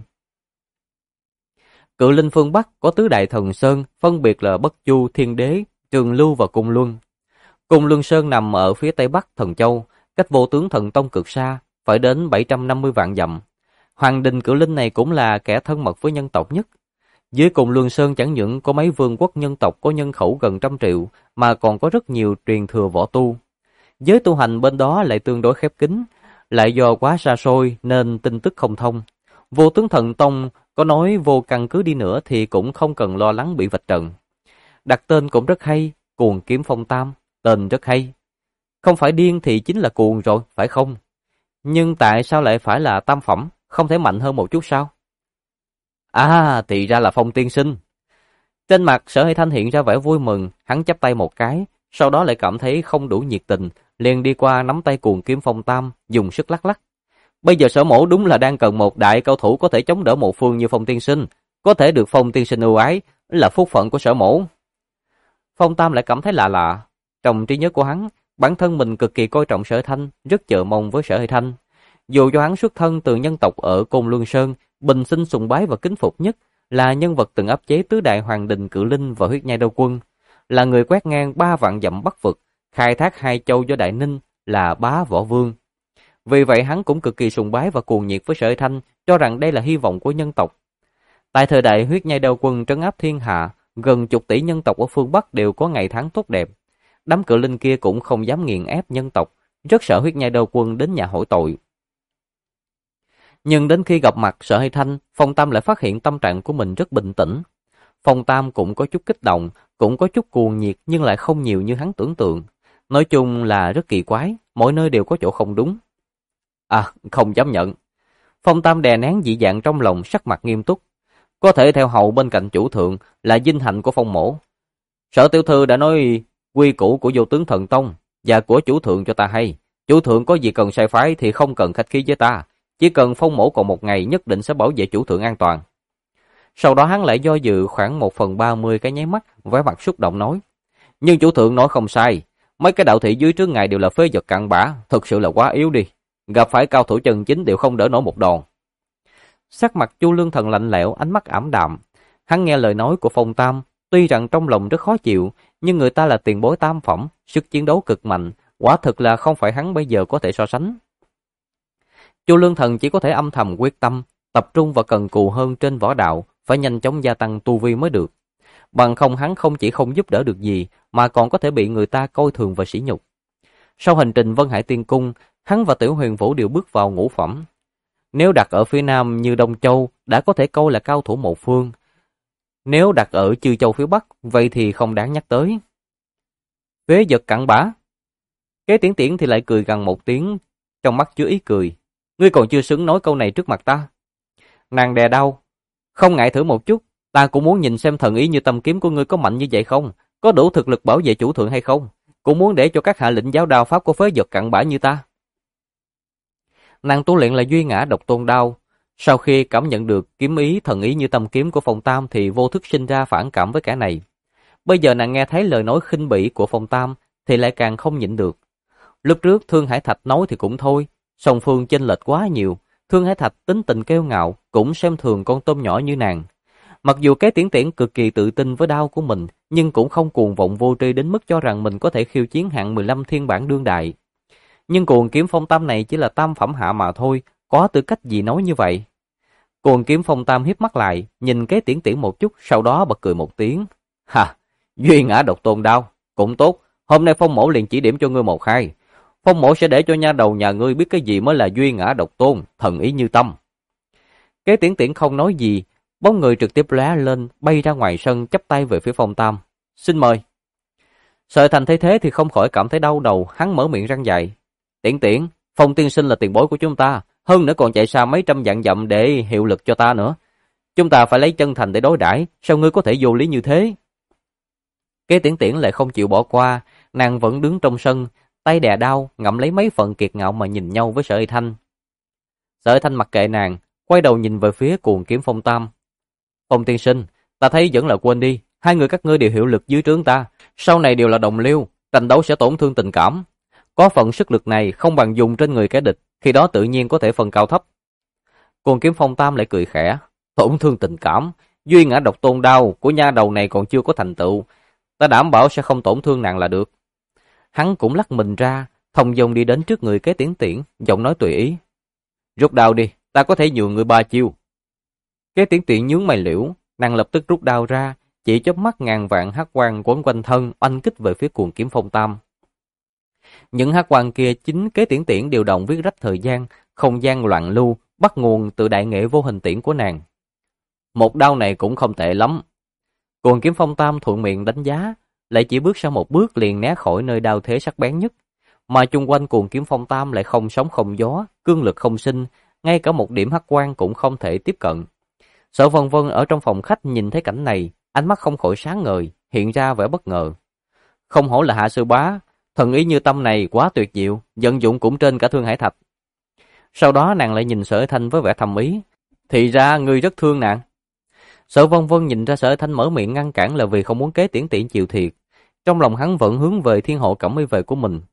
Cự linh phương Bắc có tứ đại thần sơn, phân biệt là Bất Chu, Thiên Đế, Trường Lưu và Cung Luân. Cung Luân Sơn nằm ở phía tây bắc Thần Châu, cách Vô Tướng Thần Tông cực xa, phải đến 750 vạn dặm. Hoàng đình Cự Linh này cũng là kẻ thân mật với nhân tộc nhất. Dưới Cung Luân Sơn chẳng những có mấy vương quốc nhân tộc có nhân khẩu gần 100 triệu, mà còn có rất nhiều truyền thừa võ tu. Giới tu hành bên đó lại tương đối khép kín, lại do quá xa xôi nên tin tức không thông. Vô Tướng Thần Tông có nói vô căn cứ đi nữa thì cũng không cần lo lắng bị vạch trần. Đặt tên cũng rất hay, Cuồng Kiếm Phong Tam, tên rất hay. Không phải điên thì chính là cuồng rồi, phải không? Nhưng tại sao lại phải là tam phẩm, không thể mạnh hơn một chút sao? À, thì ra là Phong tiên sinh. Trên mặt Sở Hay Thanh hiện ra vẻ vui mừng, hắn chắp tay một cái, sau đó lại cảm thấy không đủ nhiệt tình, liền đi qua nắm tay Cuồng Kiếm Phong Tam, dùng sức lắc lắc. Bây giờ Sở mỗ đúng là đang cần một đại cao thủ có thể chống đỡ một phương như Phong tiên sinh, có thể được Phong tiên sinh ưu ái, là phúc phận của Sở mỗ. Phong Tam lại cảm thấy lạ lạ. Trong trí nhớ của hắn, bản thân mình cực kỳ coi trọng Sở Hay Thanh, rất chờ mong với Sở Hay Thanh. Dù cho hắn xuất thân từ nhân tộc ở Côn Luân Sơn, bình sinh sùng bái và kính phục nhất, là nhân vật từng áp chế tứ đại hoàng đình Cự Linh và Huyết Nhai Đao Quân, là người quét ngang 3 vạn dặm Bắc vực, khai thác 2 châu do Đại Ninh, là bá võ vương. Vì vậy hắn cũng cực kỳ sùng bái và cuồng nhiệt với Sở Hay Thanh, cho rằng đây là hy vọng của nhân tộc. Tại thời đại Huyết Nhai Đao Quân trấn áp thiên hạ, gần chục tỷ nhân tộc ở phương Bắc đều có ngày tháng tốt đẹp. Đám Cự Linh kia cũng không dám nghiền ép nhân tộc, rất sợ Huyết Nhai Đao Quân đến nhà hỏi tội. Nhưng đến khi gặp mặt Sở Hay Thanh, Phong Tam lại phát hiện tâm trạng của mình rất bình tĩnh. Phong Tam cũng có chút kích động, cũng có chút cuồng nhiệt nhưng lại không nhiều như hắn tưởng tượng. Nói chung là rất kỳ quái, mỗi nơi đều có chỗ không đúng. À, không dám nhận. Phong Tam đè nén dị dạng trong lòng, sắc mặt nghiêm túc. Có thể theo hầu bên cạnh chủ thượng là vinh hạnh của Phong mỗ. Sở tiểu thư đã nói quy củ của Vô Tướng Thần Tông và của chủ thượng cho ta hay. Chủ thượng có gì cần sai phái thì không cần khách khí với ta. Chỉ cần Phong mỗ còn một ngày nhất định sẽ bảo vệ chủ thượng an toàn. Sau đó hắn lại do dự khoảng 1/30 cái nháy mắt, vẻ mặt xúc động nói. Nhưng chủ thượng nói không sai. Mấy cái đạo thị dưới trước ngài đều là phế vật cặn bã, thực sự là quá yếu đi. Gặp phải cao thủ chân chính đều không đỡ nổi một đòn. Sắc mặt Chu Lương Thần lạnh lẽo, ánh mắt ảm đạm. Hắn nghe lời nói của Phong Tam, tuy rằng trong lòng rất khó chịu, nhưng người ta là tiền bối tam phẩm, sức chiến đấu cực mạnh, quả thực là không phải hắn bây giờ có thể so sánh. Chu Lương Thần chỉ có thể âm thầm quyết tâm, tập trung và cần cù hơn trên võ đạo, phải nhanh chóng gia tăng tu vi mới được. Bằng không hắn không chỉ không giúp đỡ được gì, mà còn có thể bị người ta coi thường và sỉ nhục. Sau hành trình Vân Hải Tiên Cung, hắn và Tiểu Huyền Vũ đều bước vào ngũ phẩm. Nếu đặt ở phía Nam như Đông Châu, đã có thể coi là cao thủ một phương. Nếu đặt ở Chư Châu phía Bắc, vậy thì không đáng nhắc tới. Phế vật cặn bã. Kế Tiễn Tiễn thì lại cười gằn một tiếng, trong mắt chứa ý cười. Ngươi còn chưa xứng nói câu này trước mặt ta. Nàng đè đau. Không ngại thử một chút, ta cũng muốn nhìn xem thần ý như tâm kiếm của ngươi có mạnh như vậy không, có đủ thực lực bảo vệ chủ thượng hay không, cũng muốn để cho các hạ lĩnh giáo đao pháp của phế vật cặn bã như ta. Nàng tu luyện là Duy Ngã Độc Tôn Đao, sau khi cảm nhận được kiếm ý thần ý như tâm kiếm của Phong Tam thì vô thức sinh ra phản cảm với kẻ này. Bây giờ nàng nghe thấy lời nói khinh bỉ của Phong Tam thì lại càng không nhịn được. Lúc trước Thương Hải Thạch nói thì cũng thôi, song phương chênh lệch quá nhiều, Thương Hải Thạch tính tình kiêu ngạo, cũng xem thường con tôm nhỏ như nàng. Mặc dù Kế Tiễn Tiễn cực kỳ tự tin với đao của mình, nhưng cũng không cuồng vọng vô tri đến mức cho rằng mình có thể khiêu chiến hạng 15 thiên bản đương đại. Nhưng Cuồng Kiếm Phong Tam này chỉ là tam phẩm hạ mà thôi, có tư cách gì nói như vậy? Cuồng Kiếm Phong Tam hiếp mắt lại, nhìn Kế Tiễn Tiễn một chút, sau đó bật cười một tiếng. Ha, duy ngã độc tôn đao, cũng tốt, hôm nay Phong mỗ liền chỉ điểm cho ngươi một hai. Phong mỗ sẽ để cho nha đầu nhà ngươi biết cái gì mới là duy ngã độc tôn, thần ý như tâm. Kế Tiễn Tiễn không nói gì, bóng người trực tiếp lóe lên, bay ra ngoài sân, chắp tay về phía Phong Tam. Xin mời. Sở Thành thấy thế thì không khỏi cảm thấy đau đầu, hắn mở miệng răn dạy. Tiễn Tiễn, Phong tiên sinh là tiền bối của chúng ta, hơn nữa còn chạy xa mấy trăm vạn dặm để hiệu lực cho ta nữa. Chúng ta phải lấy chân thành để đối đãi, sao ngươi có thể vô lý như thế? Kế Tiễn Tiễn lại không chịu bỏ qua, nàng vẫn đứng trong sân, tay đè đao, ngậm lấy mấy phần kiệt ngạo mà nhìn nhau với Sở Y Thanh. Sở Y Thanh mặc kệ nàng, quay đầu nhìn về phía Cuồng Kiếm Phong Tam. Phong tiên sinh, ta thấy vẫn là quên đi, hai người các ngươi đều hiệu lực dưới trướng ta, sau này đều là đồng liêu, tranh đấu sẽ tổn thương tình cảm. Có phần sức lực này không bằng dùng trên người kẻ địch, khi đó tự nhiên có thể phân cao thấp. Cuồng Kiếm Phong Tam lại cười khẽ, tổn thương tình cảm, duy ngã độc tôn đao của nha đầu này còn chưa có thành tựu, ta đảm bảo sẽ không tổn thương nàng là được. Hắn cũng lắc mình ra, thông dong đi đến trước người Kế Tiễn Tiễn, giọng nói tùy ý. Rút đao đi, ta có thể nhường người 3 chiêu. Kế Tiễn Tiễn nhướng mày liễu, nàng lập tức rút đao ra, chỉ chớp mắt ngàn vạn hắc quang quấn quanh thân, oanh kích về phía Cuồng Kiếm Phong Tam. Những hắc quang kia chính Kế Tiễn Tiễn điều động viết rách thời gian, không gian loạn lưu, bắt nguồn từ đại nghệ vô hình tiễn của nàng. Một đao này cũng không tệ lắm. Cuồng Kiếm Phong Tam thuận miệng đánh giá, lại chỉ bước sau một bước liền né khỏi nơi đao thế sắc bén nhất, mà chung quanh Cuồng Kiếm Phong Tam lại không sóng không gió, cương lực không sinh, ngay cả một điểm hắc quang cũng không thể tiếp cận. Sở Vân Vân ở trong phòng khách nhìn thấy cảnh này, ánh mắt không khỏi sáng ngời, hiện ra vẻ bất ngờ. Không hổ là hạ sư bá, thần ý như tâm này quá tuyệt diệu, vận dụng cũng trên cả Thương Hải Thạch. Sau đó nàng lại nhìn Sở Thanh với vẻ thầm ý, thì ra ngươi rất thương nàng. Sở Vân Vân nhìn ra Sở Thanh mở miệng ngăn cản là vì không muốn Kế Tiễn Tiễn chịu thiệt, trong lòng hắn vẫn hướng về Thiên Hộ Cẩm Y về của mình.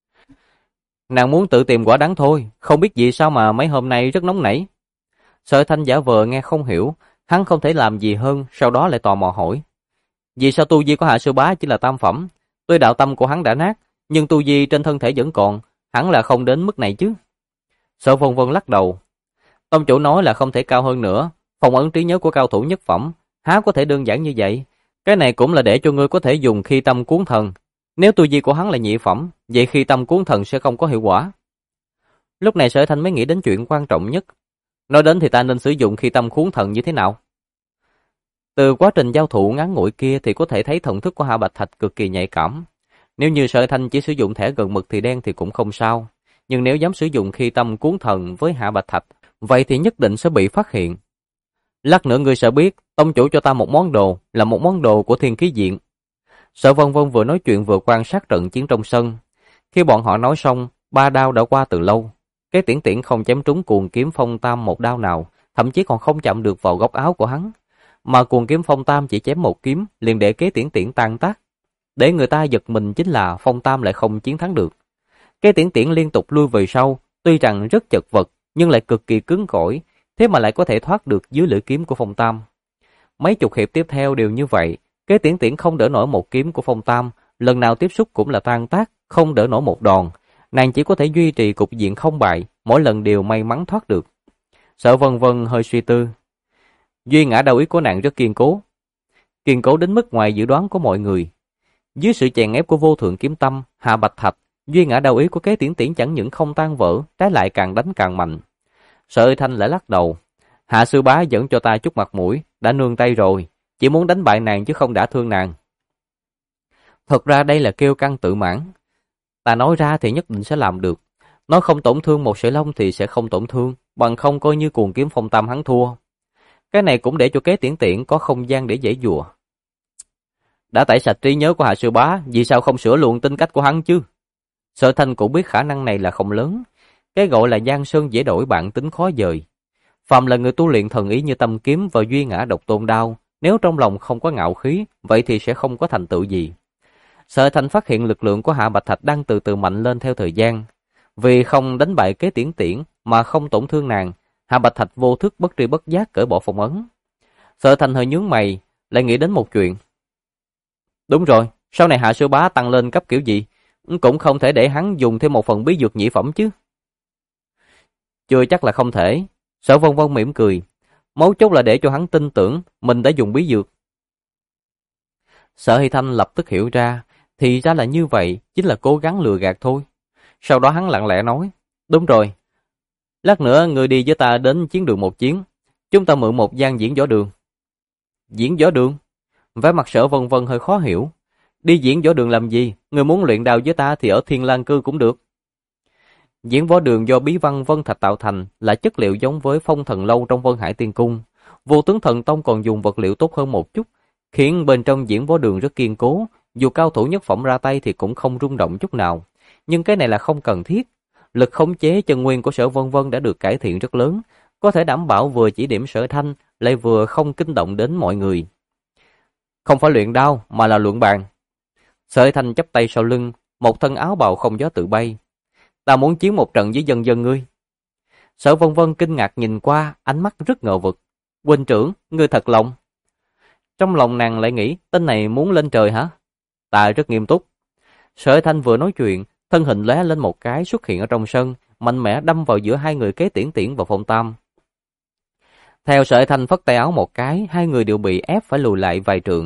Nàng muốn tự tìm quả đắng thôi, không biết vì sao mà mấy hôm nay rất nóng nảy. Sở Thanh giả vờ nghe không hiểu, hắn không thể làm gì hơn, sau đó lại tò mò hỏi. Vì sao tu vi của hạ sư bá chỉ là tam phẩm, tuy đạo tâm của hắn đã nát, nhưng tu vi trên thân thể vẫn còn, hẳn là không đến mức này chứ. Sở Vân Vân lắc đầu. Tông chủ nói là không thể cao hơn nữa, phong ấn trí nhớ của cao thủ nhất phẩm, há có thể đơn giản như vậy. Cái này cũng là để cho ngươi có thể dùng khi tâm cuốn thần. Nếu tu vi của hắn là nhị phẩm, vậy khi tâm cuốn thần sẽ không có hiệu quả. Lúc này Sở Thanh mới nghĩ đến chuyện quan trọng nhất. Nói đến thì ta nên sử dụng khi tâm cuốn thần như thế nào? Từ quá trình giao thủ ngắn ngủi kia thì có thể thấy thần thức của Hạ Bạch Thạch cực kỳ nhạy cảm. Nếu như Sở Thanh chỉ sử dụng thẻ gần mực thì đen thì cũng không sao. Nhưng nếu dám sử dụng khi tâm cuốn thần với Hạ Bạch Thạch, vậy thì nhất định sẽ bị phát hiện. Lát nữa ngươi sẽ biết, tông chủ cho ta một món đồ, là một món đồ của Thiên Khí Diện. Sở Vân Vân vừa nói chuyện vừa quan sát trận chiến trong sân. Khi bọn họ nói xong, 3 đao đã qua từ lâu. Kế Tiễn Tiễn không chém trúng Cuồng Kiếm Phong Tam một đao nào, thậm chí còn không chạm được vào góc áo của hắn. Mà Cuồng Kiếm Phong Tam chỉ chém một kiếm, liền để Kế Tiễn Tiễn tan tác. Để người ta giật mình chính là Phong Tam lại không chiến thắng được. Kế Tiễn Tiễn liên tục lui về sau, tuy rằng rất chật vật, nhưng lại cực kỳ cứng cỏi, thế mà lại có thể thoát được dưới lưỡi kiếm của Phong Tam. Mấy chục hiệp tiếp theo đều như vậy, Kế Tiễn Tiễn không đỡ nổi một kiếm của Phong Tam, lần nào tiếp xúc cũng là tan tác, không đỡ nổi một đòn. Nàng chỉ có thể duy trì cục diện không bại, mỗi lần đều may mắn thoát được. Sở Vân Vân hơi suy tư. Duy ngã đao ý của nàng rất kiên cố. Kiên cố đến mức ngoài dự đoán của mọi người. Dưới sự chèn ép của vô thượng kiếm tâm, Hạ Bạch Thạch, duy ngã đao ý của Kế Tiễn Tiễn chẳng những không tan vỡ, trái lại càng đánh càng mạnh. Sở Thanh lại lắc đầu. Hạ sư bá dẫn cho ta chút mặt mũi, đã nương tay rồi, chỉ muốn đánh bại nàng chứ không đả thương nàng. Thật ra đây là kiêu căng tự mãn. Ta nói ra thì nhất định sẽ làm được. Nói không tổn thương một sợi lông thì sẽ không tổn thương, bằng không coi như Cuồng Kiếm Phong Tam hắn thua. Cái này cũng để cho Kế Tiễn Tiễn có không gian để giãy giụa. Đã tẩy sạch trí nhớ của hạ sư bá, vì sao không sửa luôn tính cách của hắn chứ? Sở Thanh cũng biết khả năng này là không lớn. Cái gọi là giang sơn dễ đổi bản tính khó dời. Phàm là người tu luyện thần ý như tâm kiếm và duy ngã độc tôn đao, nếu trong lòng không có ngạo khí, vậy thì sẽ không có thành tựu gì. Sở Thanh phát hiện lực lượng của Hạ Bạch Thạch đang từ từ mạnh lên theo thời gian. Vì không đánh bại Kế Tiễn Tiễn mà không tổn thương nàng, Hạ Bạch Thạch vô thức bất tri bất giác cởi bỏ phong ấn. Sở Thanh hơi nhướng mày, lại nghĩ đến một chuyện. Đúng rồi, sau này Hạ sư bá tăng lên cấp kiểu gì, cũng không thể để hắn dùng thêm một phần bí dược nhị phẩm chứ. Chưa chắc là không thể. Sở Vân Vân mỉm cười. Mấu chốt là để cho hắn tin tưởng mình đã dùng bí dược. Sở Hy Thanh lập tức hiểu ra, thì ra là như vậy, chính là cố gắng lừa gạt thôi. Sau đó hắn lặng lẽ nói, đúng rồi, lát nữa ngươi đi với ta đến chiến đường một chuyến, chúng ta mượn một gian diễn võ đường. Diễn võ đường? Vẻ mặt Sở Vân Vân hơi khó hiểu. Đi diễn võ đường làm gì? Ngươi muốn luyện đao với ta thì ở Thiên Lang Cư cũng được. Diễn võ đường do bí văn vân thạch tạo thành, là chất liệu giống với Phong Thần Lâu trong Vân Hải Tiên Cung. Vô Tướng Thần Tông còn dùng vật liệu tốt hơn một chút, khiến bên trong diễn võ đường rất kiên cố, dù cao thủ nhất phẩm ra tay thì cũng không rung động chút nào. Nhưng cái này là không cần thiết. Lực khống chế chân nguyên của Sở Vân Vân đã được cải thiện rất lớn, có thể đảm bảo vừa chỉ điểm Sở Thanh, lại vừa không kinh động đến mọi người. Không phải luyện đao, mà là luận bàn. Sở Thanh chắp tay sau lưng, một thân áo bào không gió tự bay. Ta muốn chiến một trận với dân dân ngươi. Sở Vân Vân kinh ngạc nhìn qua, ánh mắt rất ngờ vực. Huynh trưởng, ngươi thật lòng. Trong lòng nàng lại nghĩ, tên này muốn lên trời hả? Ta rất nghiêm túc. Sở Thanh vừa nói chuyện, thân hình lóe lên một cái xuất hiện ở trong sân, mạnh mẽ đâm vào giữa hai người Kế Tiễn Tiễn và Phong Tam. Theo Sở Thanh phất tay áo một cái, hai người đều bị ép phải lùi lại vài trượng.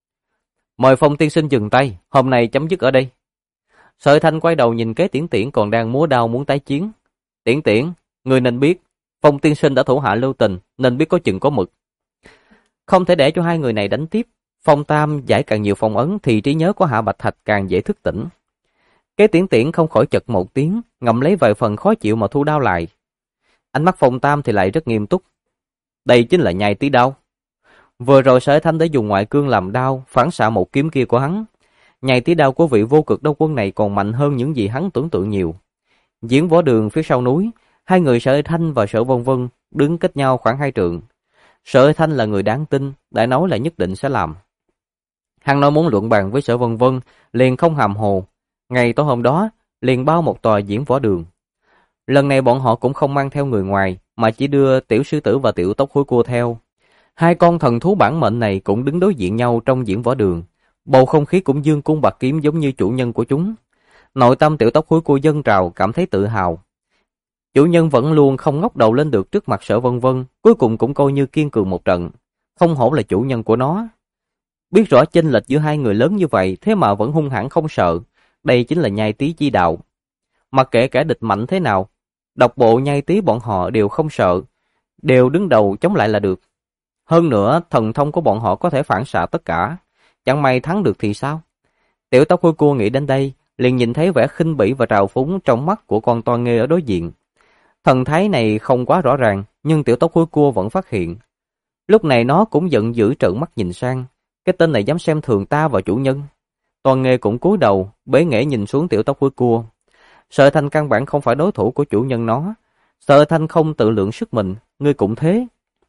Mời Phong tiên sinh dừng tay, hôm nay chấm dứt ở đây. Sở Thanh quay đầu nhìn Kế Tiễn Tiễn còn đang múa đao muốn tái chiến. Tiễn Tiễn, ngươi nên biết, Phong tiên sinh đã thủ hạ lưu tình, nên biết có chừng có mực. Không thể để cho hai người này đánh tiếp. Phong Tam giải càng nhiều phong ấn thì trí nhớ của Hạ Bạch Thạch càng dễ thức tỉnh. Kế Tiễn Tiễn không khỏi chật một tiếng, ngậm lấy vài phần khó chịu mà thu đao lại. Ánh mắt Phong Tam thì lại rất nghiêm túc. Đây chính là nhai tí đao. Vừa rồi Sở Thanh đã dùng ngoại cương làm đao, phản xạ một kiếm kia của hắn. Nhai tí đao của vị vô cực đao quân này còn mạnh hơn những gì hắn tưởng tượng nhiều. Diễn võ đường phía sau núi, hai người Sở Thanh và Sở Vân Vân đứng cách nhau khoảng 2 trượng. Sở Thanh là người đáng tin, đã nói là nhất định sẽ làm. Hắn nói muốn luận bàn với Sở Vân Vân, liền không hàm hồ. Ngày tối hôm đó, liền bao một tòa diễn võ đường. Lần này bọn họ cũng không mang theo người ngoài, mà chỉ đưa Tiểu Sư Tử và Tiểu Tóc Hối Cua theo. Hai con thần thú bản mệnh này cũng đứng đối diện nhau trong diễn võ đường. Bầu không khí cũng dương cung bạc kiếm giống như chủ nhân của chúng. Nội tâm Tiểu Tóc Hối Cua dâng trào, cảm thấy tự hào. Chủ nhân vẫn luôn không ngóc đầu lên được trước mặt Sở Vân Vân, cuối cùng cũng coi như kiên cường một trận. Không hổ là chủ nhân của nó. Biết rõ chênh lệch giữa hai người lớn như vậy, thế mà vẫn hung hãn không sợ. Đây chính là nhai tí chi đạo. Mặc kệ kẻ địch mạnh thế nào, độc bộ nhai tí bọn họ đều không sợ, đều đứng đầu chống lại là được. Hơn nữa, thần thông của bọn họ có thể phản xạ tất cả. Chẳng may thắng được thì sao? Tiểu Tóc Hối Cua nghĩ đến đây, liền nhìn thấy vẻ khinh bỉ và trào phúng trong mắt của con toa nghê ở đối diện. Thần thái này không quá rõ ràng, nhưng Tiểu Tóc Hối Cua vẫn phát hiện. Lúc này nó cũng giận dữ trợn mắt nhìn sang. Cái tên này dám xem thường ta và chủ nhân. Toa nghê cũng cúi đầu, bế nghễ nhìn xuống Tiểu Tóc Hối Cua. Sở Thanh căn bản không phải đối thủ của chủ nhân nó. Sở Thanh không tự lượng sức mình, ngươi cũng thế.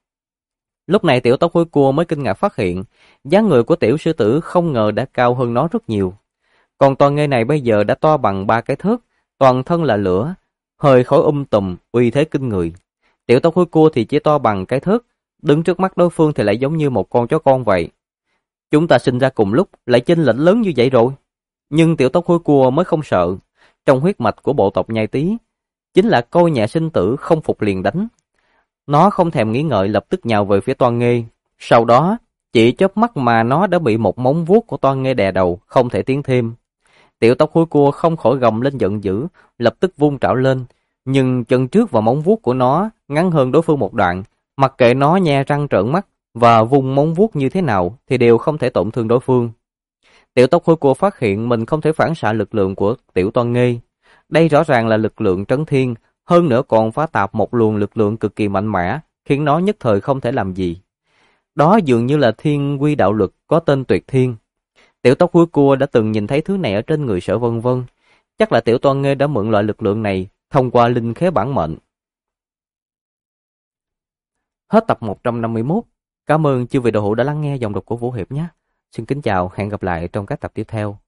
Lúc này Tiểu Tóc Hối Cua mới kinh ngạc phát hiện, dáng người của Tiểu Sư Tử không ngờ đã cao hơn nó rất nhiều. Còn toa nghê này bây giờ đã to bằng 3 cái thớt, toàn thân là lửa, hơi khói tùm, uy thế kinh người. Tiểu Tóc Hối Cua thì chỉ to bằng cái thớt, đứng trước mắt đối phương thì lại giống như một con chó con vậy. Chúng ta sinh ra cùng lúc, lại chênh lệch lớn như vậy rồi. Nhưng Tiểu Tóc Hối Cua mới không sợ. Trong huyết mạch của bộ tộc nhai tí, chính là coi nhẹ sinh tử, không phục liền đánh. Nó không thèm nghĩ ngợi lập tức nhào về phía toan nghê. Sau đó, chỉ chớp mắt mà nó đã bị một móng vuốt của toan nghê đè đầu, không thể tiến thêm. Tiểu Tóc Hối Cua không khỏi gầm lên giận dữ, lập tức vung trảo lên. Nhưng chân trước và móng vuốt của nó ngắn hơn đối phương một đoạn. Mặc kệ nó nhe răng trợn mắt và vung móng vuốt như thế nào thì đều không thể tổn thương đối phương. Tiểu Tóc Hối Cua phát hiện mình không thể phản xạ lực lượng của Tiểu Toan Nghê. Đây rõ ràng là lực lượng trấn thiên, hơn nữa còn phá tạp một luồng lực lượng cực kỳ mạnh mẽ, khiến nó nhất thời không thể làm gì. Đó dường như là thiên quy đạo lực có tên Tuyệt Thiên. Tiểu Tóc Hối Cua đã từng nhìn thấy thứ này ở trên người Sở Vân Vân. Chắc là Tiểu Toan Nghê đã mượn loại lực lượng này thông qua linh khế bản mệnh. Hết tập 151. Cảm ơn chư vị đạo hữu đã lắng nghe dòng đọc của Vũ Hiệp nhé. Xin kính chào, hẹn gặp lại trong các tập tiếp theo.